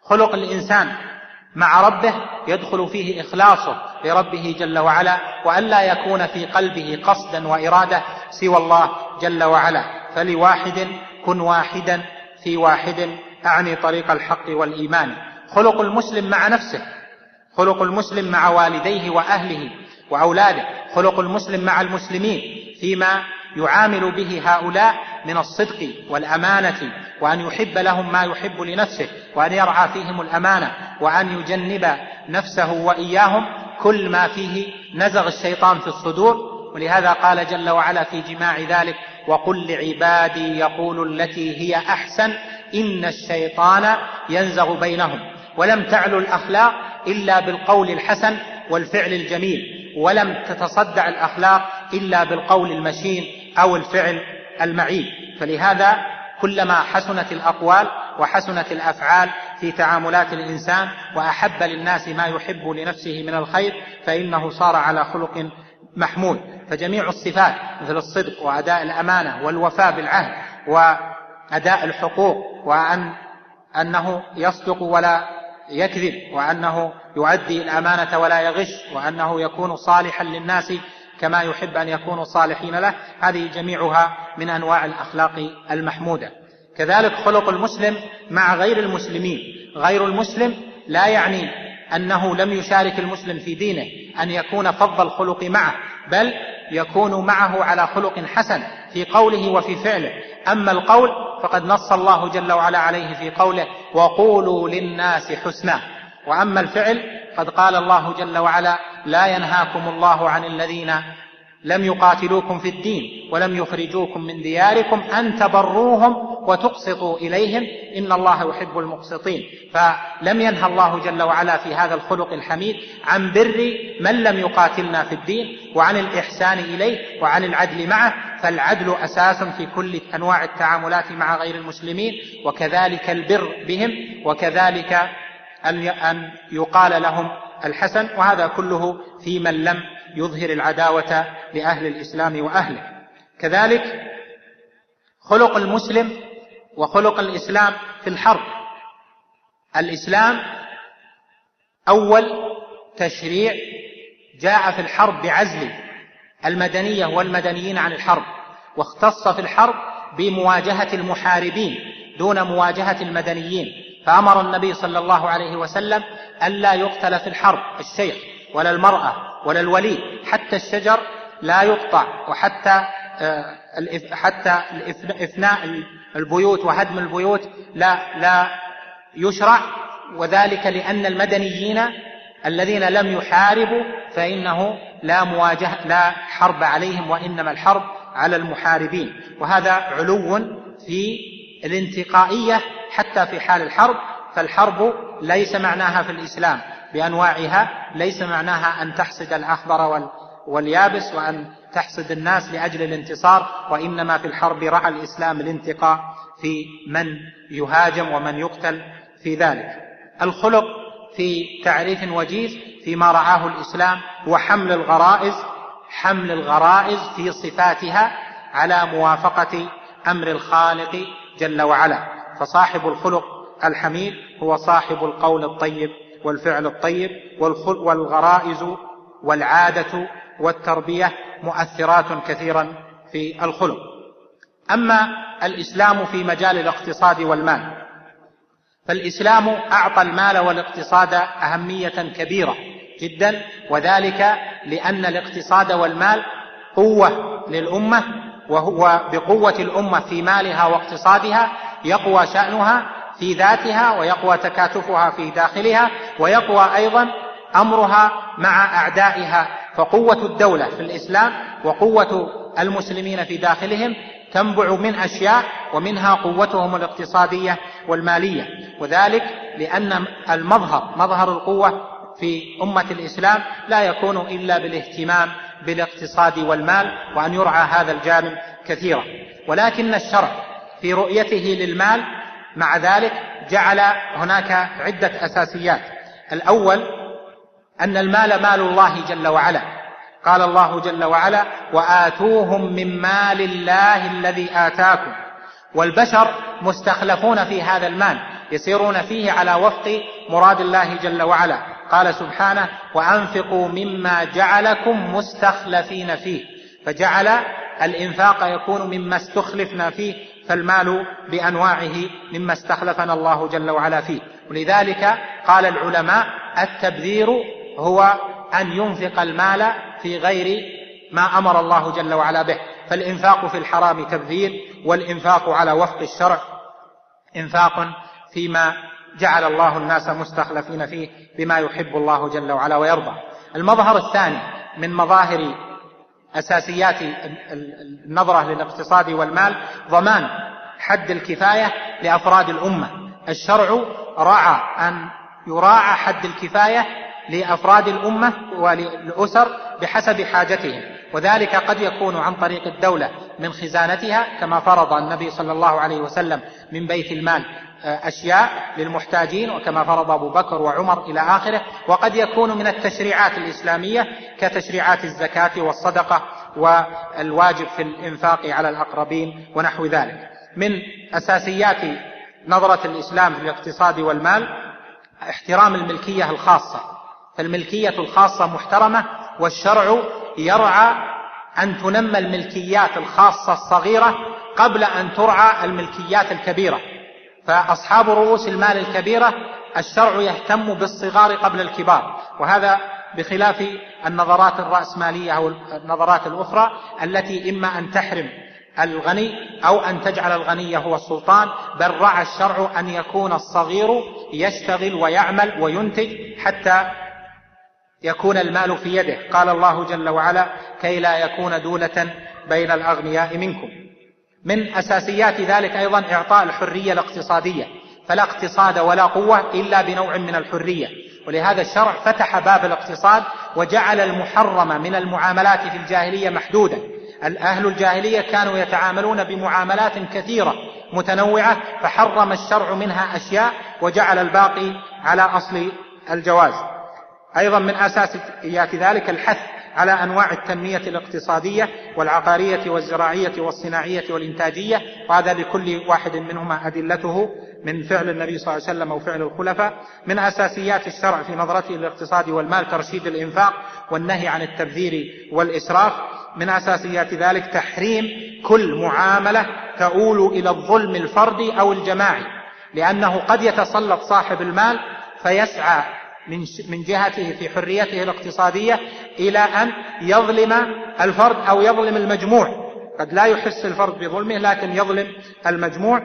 خلق الإنسان مع ربه يدخل فيه إخلاصه لربه جل وعلا، وألا يكون في قلبه قصدا وإرادة سوى الله جل وعلا. فلواحد كن واحدا في واحد، أعني طريق الحق والإيمان. خلق المسلم مع نفسه، خلق المسلم مع والديه وأهله وأولاده، خلق المسلم مع المسلمين فيما يعامل به هؤلاء من الصدق والأمانة، وأن يحب لهم ما يحب لنفسه، وأن يرعى فيهم الأمانة، وأن يجنب نفسه وإياهم كل ما فيه نزغ الشيطان في الصدور. ولهذا قال جل وعلا في جماع ذلك: وقل لعبادي يقولوا التي هي أحسن إن الشيطان ينزغ بينهم. ولم تعلو الأخلاق إلا بالقول الحسن والفعل الجميل، ولم تتصدع الأخلاق إلا بالقول المشين أو الفعل المعيب. فلهذا كلما حسنت الأقوال وحسنت الأفعال في تعاملات الإنسان، وأحب للناس ما يحب لنفسه من الخير، فإنه صار على خلق محمود. فجميع الصفات مثل الصدق وأداء الأمانة والوفاء بالعهد وأداء الحقوق، وأنه يصدق ولا يكذب، وأنه يؤدي الأمانة ولا يغش، وأنه يكون صالحا للناس كما يحب أن يكونوا صالحين له، هذه جميعها من أنواع الأخلاق المحمودة. كذلك خلق المسلم مع غير المسلمين. غير المسلم لا يعني أنه لم يشارك المسلم في دينه أن يكون فض الخلق معه، بل يكون معه على خلق حسن في قوله وفي فعله. أما القول فقد نص الله جل وعلا عليه في قوله: وقولوا للناس حسنا. وأما الفعل قد قال الله جل وعلا: لا ينهاكم الله عن الذين لم يقاتلوكم في الدين ولم يخرجوكم من دياركم أن تبروهم وتقسطوا إليهم إن الله يحب المقسطين. فلم ينهى الله جل وعلا في هذا الخلق الحميد عن بر من لم يقاتلنا في الدين، وعن الإحسان إليه، وعن العدل معه. فالعدل أساس في كل أنواع التعاملات مع غير المسلمين، وكذلك البر بهم، وكذلك أن يقال لهم الحسن. وهذا كله في من لم يظهر العداوة لأهل الإسلام وأهله. كذلك خلق المسلم وخلق الإسلام في الحرب. الإسلام أول تشريع جاء في الحرب بعزل المدنية والمدنيين عن الحرب، واختص في الحرب بمواجهة المحاربين دون مواجهة المدنيين. فأمر النبي صلى الله عليه وسلم ألا يقتل في الحرب الشيخ ولا المرأة ولا الولي، حتى الشجر لا يقطع، وحتى إفناء البيوت وهدم البيوت لا يشرع. وذلك لأن المدنيين الذين لم يحاربوا فإنه لا حرب عليهم، وإنما الحرب على المحاربين. وهذا علو في الانتقائية حتى في حال الحرب. فالحرب ليس معناها في الإسلام بأنواعها، ليس معناها أن تحصد الأخضر واليابس وأن تحصد الناس لأجل الانتصار، وإنما في الحرب رعى الإسلام الانتقاء في من يهاجم ومن يقتل في ذلك. الخلق في تعريف وجيز فيما رعاه الإسلام وحمل الغرائز في صفاتها على موافقة أمر الخالق جل وعلا. فصاحب الخلق الحميد هو صاحب القول الطيب والفعل الطيب، والغرائز والعادة والتربية مؤثرات كثيرا في الخلق. أما الإسلام في مجال الاقتصاد والمال، فالإسلام أعطى المال والاقتصاد أهمية كبيرة جدا، وذلك لأن الاقتصاد والمال قوة للأمة، وهو بقوة الأمة في مالها واقتصادها يقوى شأنها في ذاتها، ويقوى تكاتفها في داخلها، ويقوى أيضا أمرها مع أعدائها. فقوة الدولة في الإسلام وقوة المسلمين في داخلهم تنبع من أشياء، ومنها قوتهم الاقتصادية والمالية. وذلك لأن مظهر القوة في أمة الإسلام لا يكون إلا بالاهتمام بالاقتصاد والمال، وأن يرعى هذا الجانب كثيرا. ولكن الشرع في رؤيته للمال مع ذلك جعل هناك عدة أساسيات. الأول أن المال مال الله جل وعلا، قال الله جل وعلا: وآتوهم من مال الله الذي آتاكم. والبشر مستخلفون في هذا المال، يسيرون فيه على وفق مراد الله جل وعلا. قال سبحانه: وأنفقوا مما جعلكم مستخلفين فيه، فجعل الإنفاق يكون مما استخلفنا فيه، فالمال بأنواعه مما استخلفنا الله جل وعلا فيه. ولذلك قال العلماء: التبذير هو أن ينفق المال في غير ما أمر الله جل وعلا به، فالإنفاق في الحرام تبذير، والإنفاق على وفق الشرع إنفاق فيما جعل الله الناس مستخلفين فيه بما يحب الله جل وعلا ويرضى. المظهر الثاني من مظاهر أساسيات النظرة للاقتصاد والمال ضمان حد الكفاية لأفراد الأمة. الشرع رعى أن يراعى حد الكفاية لأفراد الأمة وللأسر بحسب حاجتهم، وذلك قد يكون عن طريق الدولة من خزانتها كما فرض النبي صلى الله عليه وسلم من بيت المال أشياء للمحتاجين، وكما فرض أبو بكر وعمر إلى آخره. وقد يكون من التشريعات الإسلامية كتشريعات الزكاة والصدقة والواجب في الإنفاق على الأقربين ونحو ذلك. من أساسيات نظرة الإسلام في الاقتصاد والمال احترام الملكية الخاصة، فالملكية الخاصة محترمة، والشرع يرعى أن تنمى الملكيات الخاصة الصغيرة قبل أن ترعى الملكيات الكبيرة. فأصحاب رؤوس المال الكبيرة الشرع يهتم بالصغار قبل الكبار، وهذا بخلاف النظرات الرأسمالية أو النظرات الأخرى التي إما أن تحرم الغني أو أن تجعل الغني هو السلطان، بل رعى الشرع أن يكون الصغير يشتغل ويعمل وينتج حتى يكون المال في يده. قال الله جل وعلا: كي لا يكون دولة بين الأغنياء منكم. من أساسيات ذلك أيضا إعطاء الحرية الاقتصادية، فلا اقتصاد ولا قوة إلا بنوع من الحرية، ولهذا الشرع فتح باب الاقتصاد وجعل المحرم من المعاملات في الجاهلية محدودا. أهل الجاهلية كانوا يتعاملون بمعاملات كثيرة متنوعة، فحرم الشرع منها أشياء وجعل الباقي على أصل الجواز. أيضا من أساسيات ذلك الحث على أنواع التنمية الاقتصادية والعقارية والزراعية والصناعية والإنتاجية، وهذا لكل واحد منهما أدلته من فعل النبي صلى الله عليه وسلم أو فعل الخلفاء. من أساسيات الشرع في نظرته للاقتصاد والمال ترشيد الإنفاق والنهي عن التبذير والإسراف. من أساسيات ذلك تحريم كل معاملة تؤول إلى الظلم الفردي أو الجماعي، لأنه قد يتسلط صاحب المال فيسعى من جهته في حريته الاقتصادية إلى أن يظلم الفرد أو يظلم المجموع. قد لا يحس الفرد بظلمه لكن يظلم المجموع.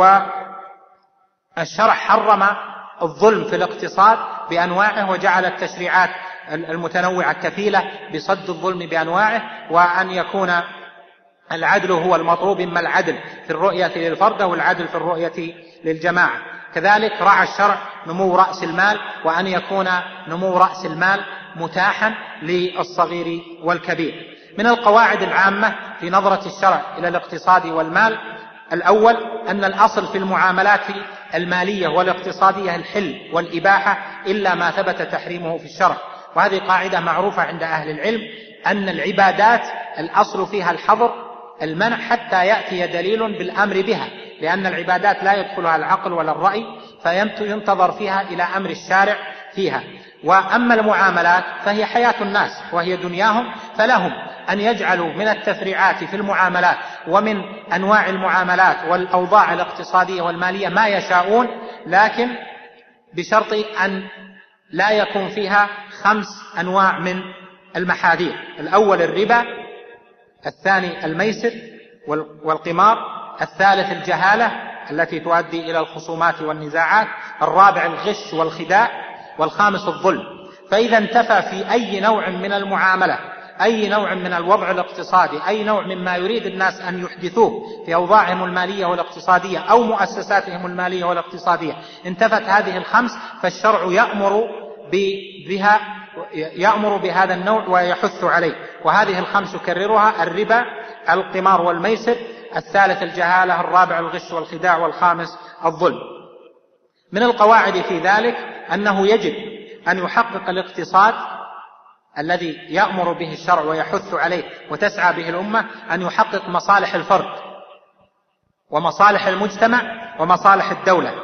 والشرع حرم الظلم في الاقتصاد بأنواعه، وجعل التشريعات المتنوعة كفيلة بصد الظلم بأنواعه، وأن يكون العدل هو المطلوب، إما العدل في الرؤية للفرد أو العدل في الرؤية للجماعة. كذلك رعى الشرع نمو رأس المال، وأن يكون نمو رأس المال متاحا للصغير والكبير. من القواعد العامة في نظرة الشرع إلى الاقتصاد والمال: الأول أن الأصل في المعاملات المالية والاقتصادية الحل والإباحة إلا ما ثبت تحريمه في الشرع، وهذه قاعدة معروفة عند أهل العلم، أن العبادات الأصل فيها الحظر المنع حتى يأتي دليل بالأمر بها، لأن العبادات لا يدخلها العقل ولا الرأي، فينتظر فيها إلى أمر الشارع فيها. وأما المعاملات فهي حياة الناس وهي دنياهم، فلهم أن يجعلوا من التفريعات في المعاملات ومن أنواع المعاملات والأوضاع الاقتصادية والمالية ما يشاءون، لكن بشرط أن لا يكون فيها 5 أنواع من المحاذير: الأول الربا، الثاني الميسر والقمار، الثالث الجهالة التي تؤدي إلى الخصومات والنزاعات، الرابع الغش والخداع، والخامس الظلم. فإذا انتفى في أي نوع من المعاملة، أي نوع من الوضع الاقتصادي، أي نوع مما يريد الناس أن يحدثوه في أوضاعهم المالية والاقتصادية أو مؤسساتهم المالية والاقتصادية، انتفت هذه ال5، فالشرع يأمر بهذا النوع ويحث عليه. وهذه ال5 كررها: الربا، القمار والميسر، الثالث الجهالة، الرابع الغش والخداع، والخامس الظلم. من القواعد في ذلك أنه يجب أن يحقق الاقتصاد الذي يأمر به الشرع ويحث عليه وتسعى به الأمة، أن يحقق مصالح الفرد ومصالح المجتمع ومصالح الدولة.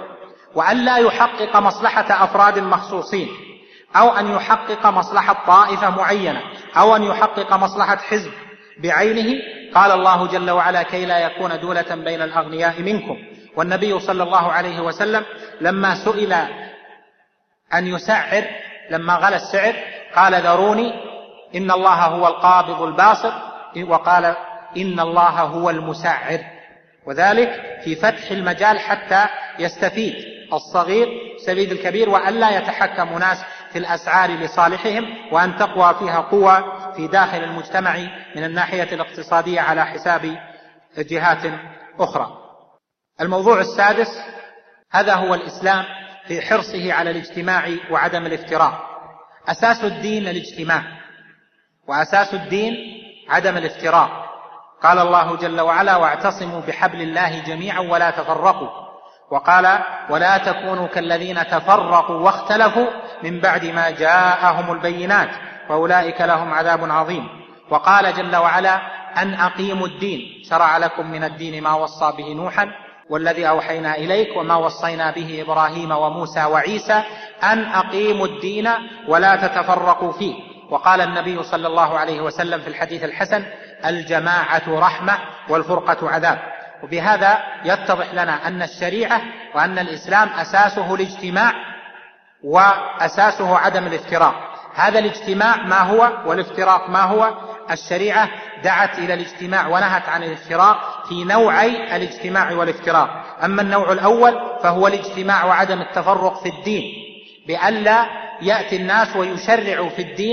وأن لا يحقق مصلحة أفراد مخصوصين، أو أن يحقق مصلحة طائفة معينة، أو أن يحقق مصلحة حزب بعينه. قال الله جل وعلا: كي لا يكون دولة بين الأغنياء منكم. والنبي صلى الله عليه وسلم لما سئل أن يسعر، لما غلى السعر، قال: ذروني، إن الله هو القابض الباسط، وقال: إن الله هو المسعر. وذلك في فتح المجال حتى يستفيد الصغير سبيل الكبير، وأن لا يتحكم ناس في الأسعار لصالحهم، وأن تقوى فيها قوة في داخل المجتمع من الناحية الاقتصادية على حساب جهات أخرى. الموضوع السادس، هذا هو الإسلام في حرصه على الاجتماع وعدم الافتراق. أساس الدين الاجتماع، وأساس الدين عدم الافتراق. قال الله جل وعلا: واعتصموا بحبل الله جميعا ولا تفرقوا. وقال: ولا تكونوا كالذين تفرقوا واختلفوا من بعد ما جاءهم البينات وأولئك لهم عذاب عظيم. وقال جل وعلا: أن أقيموا الدين، شرع لكم من الدين ما وصى به نوحا والذي أوحينا إليك وما وصينا به إبراهيم وموسى وعيسى، أن أقيموا الدين ولا تتفرقوا فيه. وقال النبي صلى الله عليه وسلم في الحديث الحسن: الجماعة رحمة والفرقة عذاب. وبهذا يتضح لنا أن الشريعة وأن الإسلام أساسه الاجتماع وأساسه عدم الافتراق. هذا الاجتماع ما هو والافتراق ما هو؟ الشريعة دعت إلى الاجتماع ونهت عن الافتراق في نوعي الاجتماع والافتراق. أما النوع الأول فهو الاجتماع وعدم التفرق في الدين، بألا يأتي الناس ويشرعوا في الدين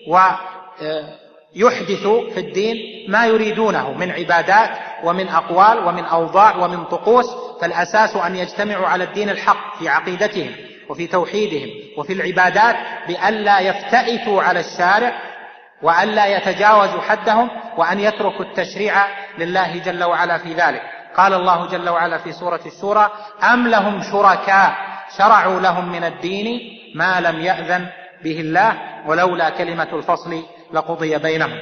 ويحدثوا في الدين ما يريدونه من عبادات ومن أقوال ومن أوضاع ومن طقوس. فالأساس أن يجتمعوا على الدين الحق في عقيدتهم وفي توحيدهم وفي العبادات، بألا يفتئتوا على الشارع وألا يتجاوزوا حدهم، وأن يتركوا التشريع لله جل وعلا في ذلك. قال الله جل وعلا في سورة الشورى: أم لهم شركاء شرعوا لهم من الدين ما لم يأذن به الله ولولا كلمة الفصل لقضي بينهم.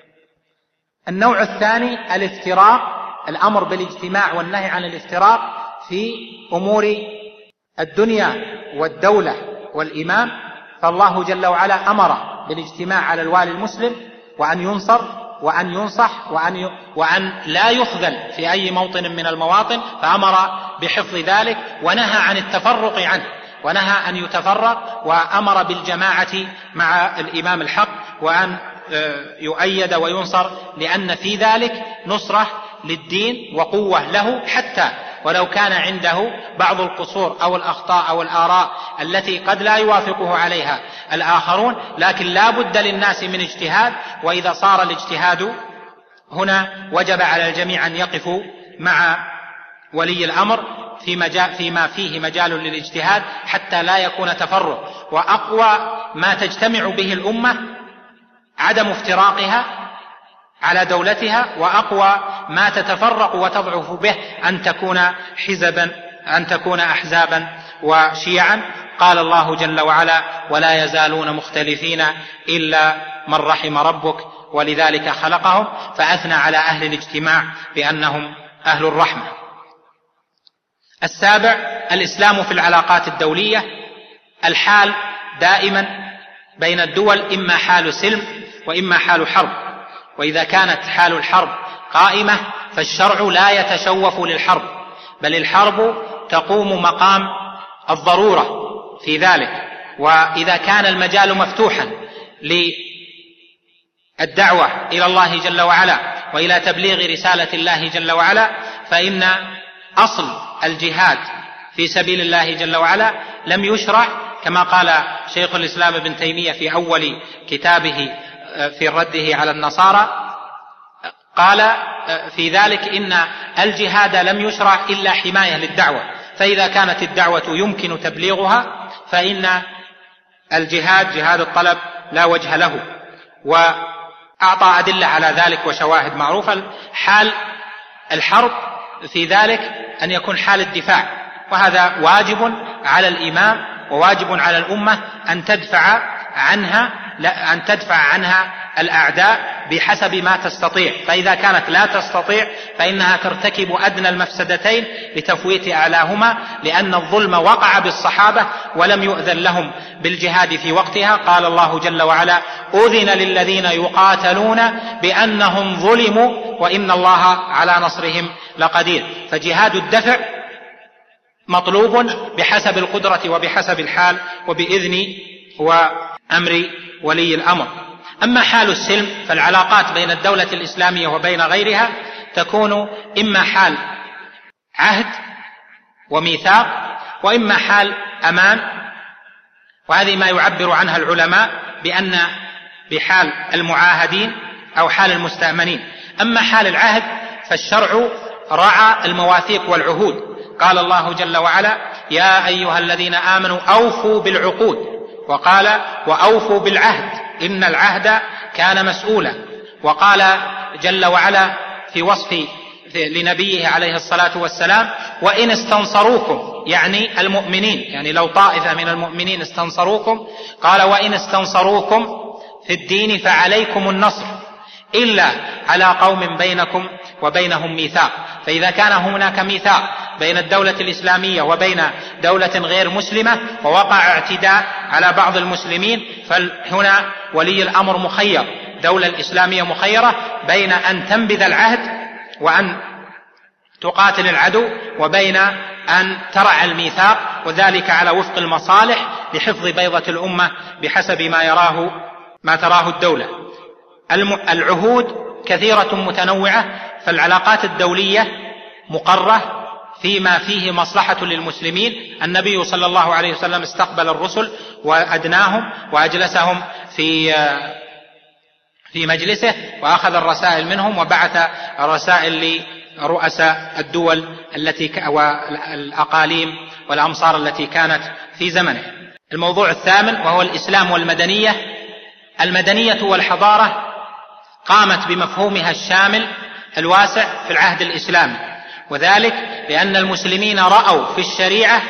النوع الثاني الافتراق، الأمر بالاجتماع والنهي عن الافتراق في أمور الدنيا والدولة والإمام. فالله جل وعلا أمر بالاجتماع على الوالي المسلم، وأن ينصر وأن ينصح وأن لا يخذل في أي موطن من المواطن، فأمر بحفظ ذلك، ونهى عن التفرق عنه، ونهى أن يتفرق، وأمر بالجماعة مع الإمام الحق، وأن يؤيد وينصر، لأن في ذلك نصرة للدين وقوة له، حتى ولو كان عنده بعض القصور أو الأخطاء أو الآراء التي قد لا يوافقه عليها الآخرون، لكن لا بد للناس من اجتهاد. وإذا صار الاجتهاد هنا وجب على الجميع أن يقفوا مع ولي الأمر فيما فيه مجال للاجتهاد، حتى لا يكون تفرق. وأقوى ما تجتمع به الأمة عدم افتراقها على دولتها، وأقوى ما تتفرق وتضعف به أن تكون حزبا، أن تكون أحزابا وشيعا. قال الله جل وعلا: ولا يزالون مختلفين إلا من رحم ربك ولذلك خلقهم. فأثنى على أهل الاجتماع بأنهم أهل الرحمة. السابع الإسلام في العلاقات الدولية. الحال دائما بين الدول إما حال سلم وإما حال حرب، وإذا كانت حال الحرب قائمة فالشرع لا يتشوف للحرب، بل الحرب تقوم مقام الضرورة في ذلك. وإذا كان المجال مفتوحا للدعوة إلى الله جل وعلا وإلى تبليغ رسالة الله جل وعلا، فإن أصل الجهاد في سبيل الله جل وعلا لم يشرع، كما قال شيخ الإسلام ابن تيمية في أول كتابه في رده على النصارى، قال في ذلك إن الجهاد لم يشرع إلا حماية للدعوة، فإذا كانت الدعوة يمكن تبليغها فإن الجهاد جهاد الطلب لا وجه له. وأعطى أدلة على ذلك وشواهد معروفة. حال الحرب في ذلك أن يكون حال الدفاع، وهذا واجب على الإمام وواجب على الأمة أن تدفع عنها أن تدفع عنها الأعداء بحسب ما تستطيع، فإذا كانت لا تستطيع فإنها ترتكب أدنى المفسدتين لتفويت أعلاهما، لأن الظلم وقع بالصحابة ولم يؤذن لهم بالجهاد في وقتها. قال الله جل وعلا: أذن للذين يقاتلون بأنهم ظلموا وإن الله على نصرهم لقدير. فجهاد الدفع مطلوب بحسب القدرة وبحسب الحال وبإذن وأمر ولي الأمر. أما حال السلم فالعلاقات بين الدولة الإسلامية وبين غيرها تكون إما حال عهد وميثاق، وإما حال أمان، وهذه ما يعبر عنها العلماء بأن بحال المعاهدين أو حال المستأمنين. أما حال العهد فالشرع رعى المواثيق والعهود. قال الله جل وعلا: يا أيها الذين آمنوا أوفوا بالعقود، وقال: وأوفوا بالعهد إن العهد كان مسؤولا. وقال جل وعلا في وصف لنبيه عليه الصلاة والسلام: وإن استنصروكم، يعني المؤمنين، يعني لو طائفة من المؤمنين استنصروكم، قال: وإن استنصروكم في الدين فعليكم النصر إلا على قوم بينكم وبينهم ميثاق. فإذا كان هناك ميثاق بين الدولة الإسلامية وبين دولة غير مسلمة ووقع اعتداء على بعض المسلمين، فهنا ولي الأمر مخير، الدولة الإسلامية مخيرة بين أن تنبذ العهد وأن تقاتل العدو، وبين أن ترعى الميثاق، وذلك على وفق المصالح لحفظ بيضة الأمة بحسب ما تراه الدولة. العهود كثيرة متنوعة، فالعلاقات الدولية مقرة فيما فيه مصلحة للمسلمين. النبي صلى الله عليه وسلم استقبل الرسل وأدناهم وأجلسهم في مجلسه، وأخذ الرسائل منهم وبعث رسائل لرؤساء الدول والأقاليم والأمصار التي كانت في زمنه. الموضوع الثامن وهو الإسلام والمدنية. المدنية والحضارة قامت بمفهومها الشامل الواسع في العهد الإسلامي، وذلك لأن المسلمين رأوا في الشريعة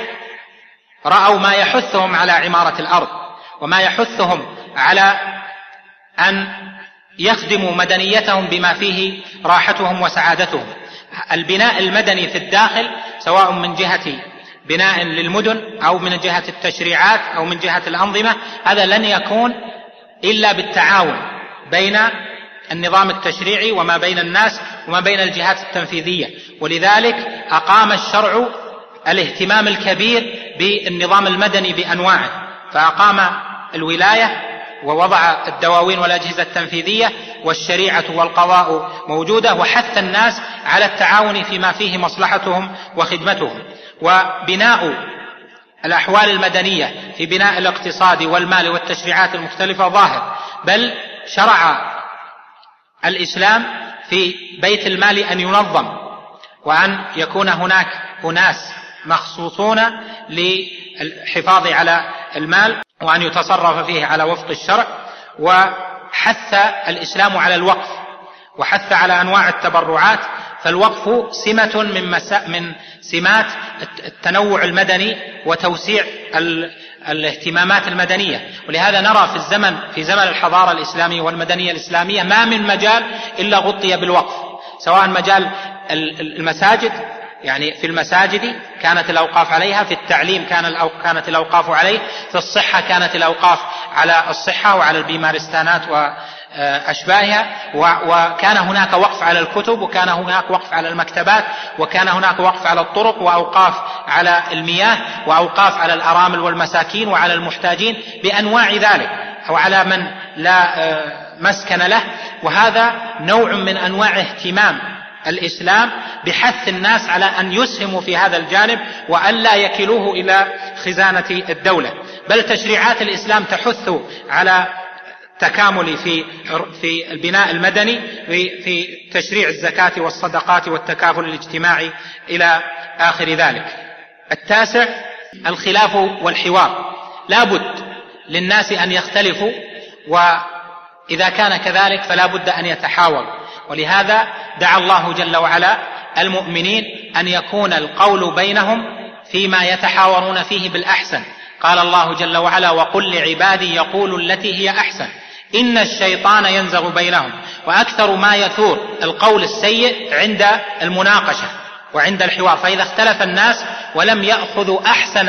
ما يحثهم على عمارة الأرض، وما يحثهم على أن يخدموا مدنيتهم بما فيه راحتهم وسعادتهم. البناء المدني في الداخل سواء من جهة بناء للمدن أو من جهة التشريعات أو من جهة الأنظمة، هذا لن يكون إلا بالتعاون بين النظام التشريعي وما بين الناس وما بين الجهات التنفيذية. ولذلك أقام الشرع الاهتمام الكبير بالنظام المدني بأنواعه، فأقام الولاية ووضع الدواوين والأجهزة التنفيذية والشريعة والقضاء موجودة، وحث الناس على التعاون فيما فيه مصلحتهم وخدمتهم. وبناء الأحوال المدنية في بناء الاقتصاد والمال والتشريعات المختلفة ظاهر، بل شرع الإسلام في بيت المال أن ينظم، وأن يكون هناك أناس مخصوصون للحفاظ على المال وأن يتصرف فيه على وفق الشرع. وحث الإسلام على الوقف، وحث على أنواع التبرعات، فالوقف سمة من سمات التنوع المدني وتوسيع الاهتمامات المدنية. ولهذا نرى في زمن الحضارة الإسلامية والمدنية الإسلامية ما من مجال إلا غطي بالوقف، سواء مجال المساجد، يعني في المساجد كانت الأوقاف عليها، في التعليم كانت الأوقاف عليه، في الصحة كانت الأوقاف على الصحة وعلى البيمارستانات وأشباهها، وكان هناك وقف على الكتب، وكان هناك وقف على المكتبات، وكان هناك وقف على الطرق، وأوقاف على المياه، وأوقاف على الأرامل والمساكين وعلى المحتاجين بأنواع ذلك، أو على من لا مسكن له. وهذا نوع من أنواع اهتمام الإسلام بحث الناس على أن يسهموا في هذا الجانب وأن لا يكلوه إلى خزانة الدولة. بل تشريعات الإسلام تحث على تكامل في البناء المدني، في تشريع الزكاة والصدقات والتكافل الاجتماعي إلى آخر ذلك. التاسع الخلاف والحوار. لا بد للناس أن يختلفوا، وإذا كان كذلك فلا بد أن يتحاوروا. ولهذا دعا الله جل وعلا المؤمنين أن يكون القول بينهم فيما يتحاورون فيه بالأحسن. قال الله جل وعلا: وقل لعبادي يقولوا التي هي أحسن إن الشيطان ينزغ بينهم. وأكثر ما يثور القول السيء عند المناقشة وعند الحوار، فإذا اختلف الناس ولم يأخذوا أحسن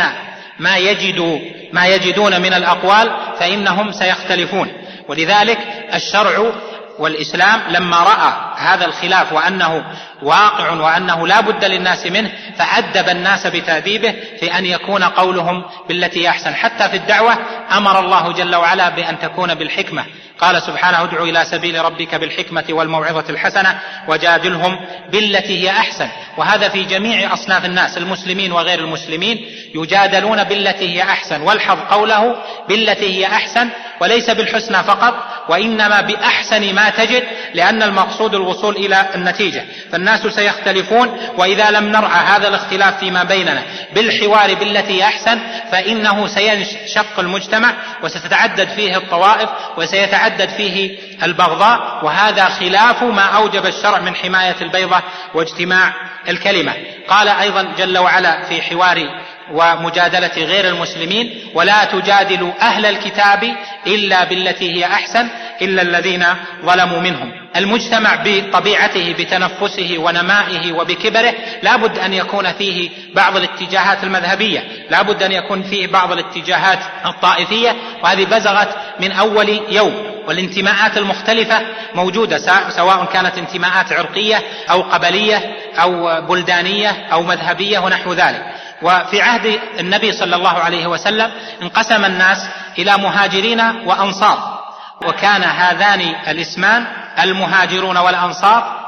ما يجدون من الأقوال فإنهم سيختلفون. ولذلك الشرع والإسلام لما رأى هذا الخلاف وأنه واقع وأنه لا بد للناس منه فأدب الناس بتأديبه في أن يكون قولهم بالتي أحسن. حتى في الدعوة أمر الله جل وعلا بأن تكون بالحكمة، قال سبحانه: ادع إلى سبيل ربك بالحكمة والموعظة الحسنة وجادلهم بالتي هي أحسن. وهذا في جميع أصناف الناس، المسلمين وغير المسلمين يجادلون بالتي هي أحسن. والحظ قوله بالتي هي أحسن، وليس بالحسنى فقط، وإنما بأحسن ما تجد، لأن المقصود الوصول إلى النتيجة. فالناس سيختلفون، وإذا لم نرعى هذا الاختلاف فيما بيننا بالحوار بالتي أحسن فإنه سينشق المجتمع وستتعدد فيه الطوائف وسيتعدد فيه البغضاء، وهذا خلاف ما أوجب الشرع من حماية البيضة واجتماع الكلمة. قال أيضا جل وعلا في حوار ومجادلة غير المسلمين: ولا تجادلوا أهل الكتاب إلا بالتي هي أحسن إلا الذين ظلموا منهم. المجتمع بطبيعته بتنفسه ونمائه وبكبره لا بد أن يكون فيه بعض الاتجاهات المذهبية، لا بد أن يكون فيه بعض الاتجاهات الطائفية، وهذه بزغت من أول يوم. والانتماءات المختلفة موجودة، سواء كانت انتماءات عرقية أو قبلية أو بلدانية أو مذهبية ونحو ذلك. وفي عهد النبي صلى الله عليه وسلم انقسم الناس إلى مهاجرين وأنصار، وكان هذان الاسمان المهاجرون والأنصار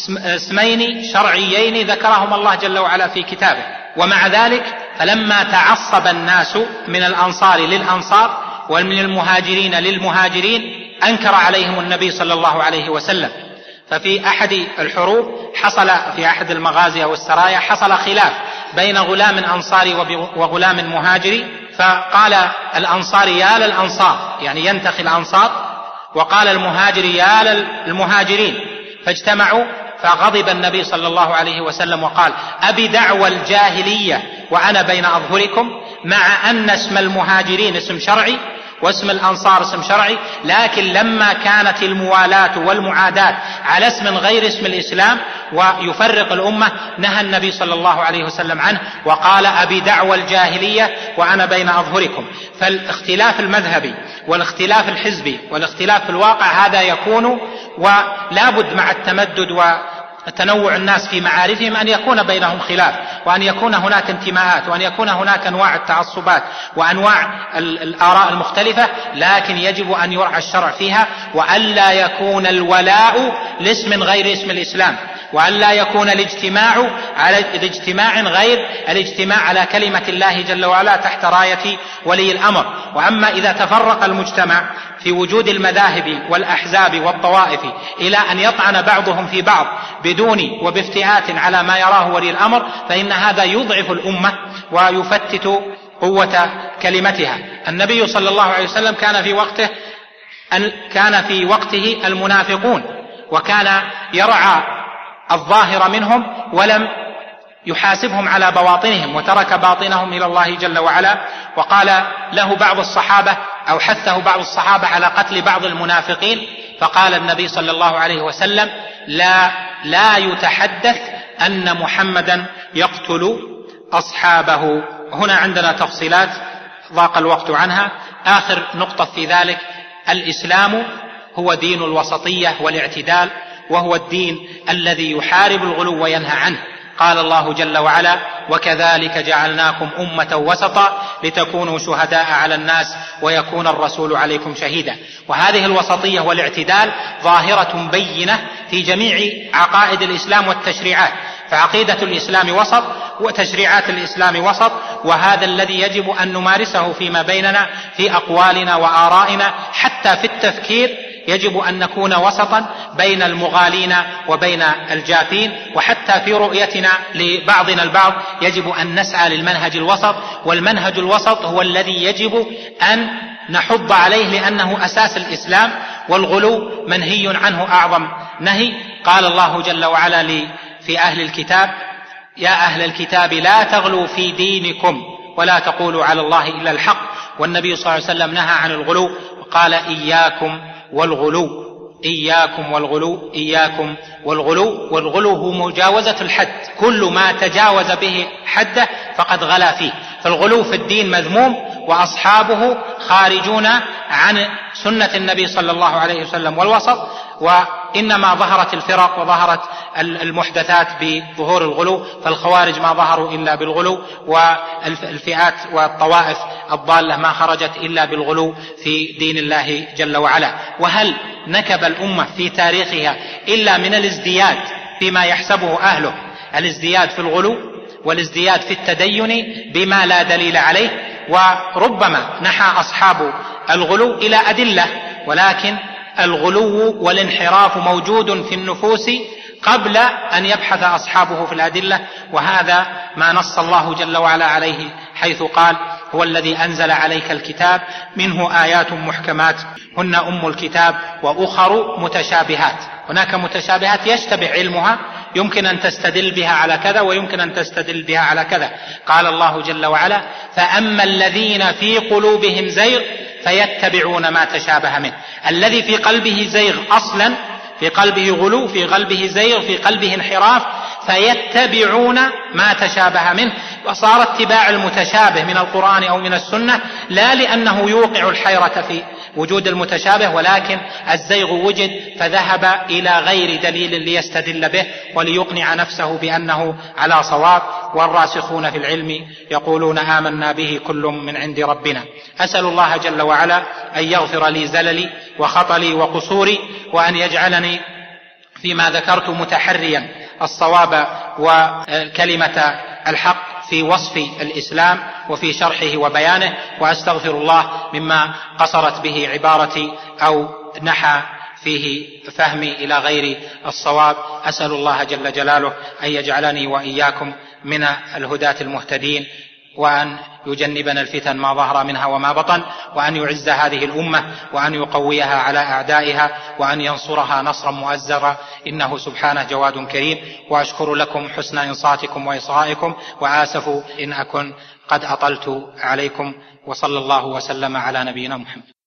اسمين شرعيين ذكرهم الله جل وعلا في كتابه. ومع ذلك فلما تعصب الناس من الأنصار للأنصار ومن المهاجرين للمهاجرين أنكر عليهم النبي صلى الله عليه وسلم. ففي أحد الحروب حصل في أحد المغازي أو السرايا حصل خلاف بين غلام أنصاري وغلام مهاجري، فقال الأنصاري: يا للأنصار، يعني ينتخي الأنصار، وقال المهاجري: يا للمهاجرين. فاجتمعوا، فغضب النبي صلى الله عليه وسلم وقال: أبي دعوى الجاهلية وأنا بين أظهركم، مع أن اسم المهاجرين اسم شرعي واسم الأنصار اسم شرعي، لكن لما كانت الموالاة والمعاداة على اسم غير اسم الإسلام ويفرق الأمة نهى النبي صلى الله عليه وسلم عنه وقال: أبي دعوى الجاهلية وأنا بين أظهركم. فالاختلاف المذهبي والاختلاف الحزبي والاختلاف في الواقع هذا يكون، ولا بد مع التمدد وتنوع الناس في معارفهم أن يكون بينهم خلاف، وأن يكون هناك انتماءات، وأن يكون هناك أنواع التعصبات وأنواع الآراء المختلفة، لكن يجب أن يرعى الشرع فيها، وألا يكون الولاء لاسم غير اسم الإسلام، وألا يكون الاجتماع على الاجتماع غير الاجتماع على كلمة الله جل وعلا تحت راية ولي الأمر. وأما إذا تفرق المجتمع في وجود المذاهب والأحزاب والطوائف إلى أن يطعن بعضهم في بعض بدون وبافتئات على ما يراه ولي الأمر، فإن هذا يضعف الأمة ويفتت قوة كلمتها. النبي صلى الله عليه وسلم كان في وقته المنافقون، وكان يرعى الظاهر منهم ولم يحاسبهم على بواطنهم، وترك باطنهم إلى الله جل وعلا. وقال له بعض الصحابة أو حثه بعض الصحابة على قتل بعض المنافقين، فقال النبي صلى الله عليه وسلم: لا يتحدث أن محمدا يقتل أصحابه. هنا عندنا تفصيلات ضاق الوقت عنها. آخر نقطة في ذلك: الإسلام هو دين الوسطية والاعتدال، وهو الدين الذي يحارب الغلو وينهى عنه. قال الله جل وعلا: وكذلك جعلناكم أمة وسطا لتكونوا شهداء على الناس ويكون الرسول عليكم شهيدا. وهذه الوسطية والاعتدال ظاهرة بينة في جميع عقائد الإسلام والتشريعات، فعقيدة الإسلام وسط وتشريعات الإسلام وسط، وهذا الذي يجب أن نمارسه فيما بيننا في أقوالنا وآرائنا. حتى في التفكير يجب أن نكون وسطا بين المغالين وبين الجافين، وحتى في رؤيتنا لبعضنا البعض يجب أن نسعى للمنهج الوسط. والمنهج الوسط هو الذي يجب أن نحض عليه، لأنه أساس الإسلام، والغلو منهي عنه أعظم نهي. قال الله جل وعلا في أهل الكتاب: يا أهل الكتاب لا تغلوا في دينكم ولا تقولوا على الله إلا الحق. والنبي صلى الله عليه وسلم نهى عن الغلو وقال إياكم والغلو، إياكم والغلو، إياكم والغلو. والغلو هو مجاوزة الحد، كل ما تجاوز به حده فقد غلا فيه. فالغلو في الدين مذموم، وأصحابه خارجون عن سنة النبي صلى الله عليه وسلم والوسط. وإنما ظهرت الفرق وظهرت المحدثات بظهور الغلو، فالخوارج ما ظهروا إلا بالغلو، والفئات والطوائف الضالة ما خرجت إلا بالغلو في دين الله جل وعلا. وهل نكب الأمة في تاريخها إلا من الازدياد فيما يحسبه أهله، الازدياد في الغلو والازدياد في التدين بما لا دليل عليه؟ وربما نحى أصحاب الغلو إلى أدلة، ولكن الغلو والانحراف موجود في النفوس قبل أن يبحث أصحابه في الأدلة. وهذا ما نص الله جل وعلا عليه حيث قال: هو الذي أنزل عليك الكتاب منه آيات محكمات هن أم الكتاب وأخر متشابهات. هناك متشابهات يشتبه علمها، يمكن أن تستدل بها على كذا ويمكن أن تستدل بها على كذا. قال الله جل وعلا: فأما الذين في قلوبهم زيغ فيتبعون ما تشابه منه. الذي في قلبه زيغ أصلا، في قلبه غلو، في قلبه زيغ، في قلبه انحراف، فيتبعون ما تشابه منه. وصار اتباع المتشابه من القرآن أو من السنة لا لأنه يوقع الحيرة في وجود المتشابه، ولكن الزيغ وجد فذهب إلى غير دليل ليستدل به وليقنع نفسه بأنه على صواب. والراسخون في العلم يقولون آمنا به كل من عند ربنا. أسأل الله جل وعلا أن يغفر لي زللي وخطلي وقصوري، وأن يجعلني فيما ذكرت متحريا الصواب وكلمة الحق في وصف الإسلام وفي شرحه وبيانه، وأستغفر الله مما قصرت به عبارتي أو نحى فيه فهمي إلى غير الصواب. أسأل الله جل جلاله أن يجعلني وإياكم من الهداة المهتدين، وأن يجنبنا الفتن ما ظهر منها وما بطن، وأن يعز هذه الأمة، وأن يقويها على أعدائها، وأن ينصرها نصرا مؤزرا، إنه سبحانه جواد كريم. وأشكر لكم حسن إنصاتكم وإصغائكم، وآسف إن أكن قد أطلت عليكم، وصلى الله وسلم على نبينا محمد.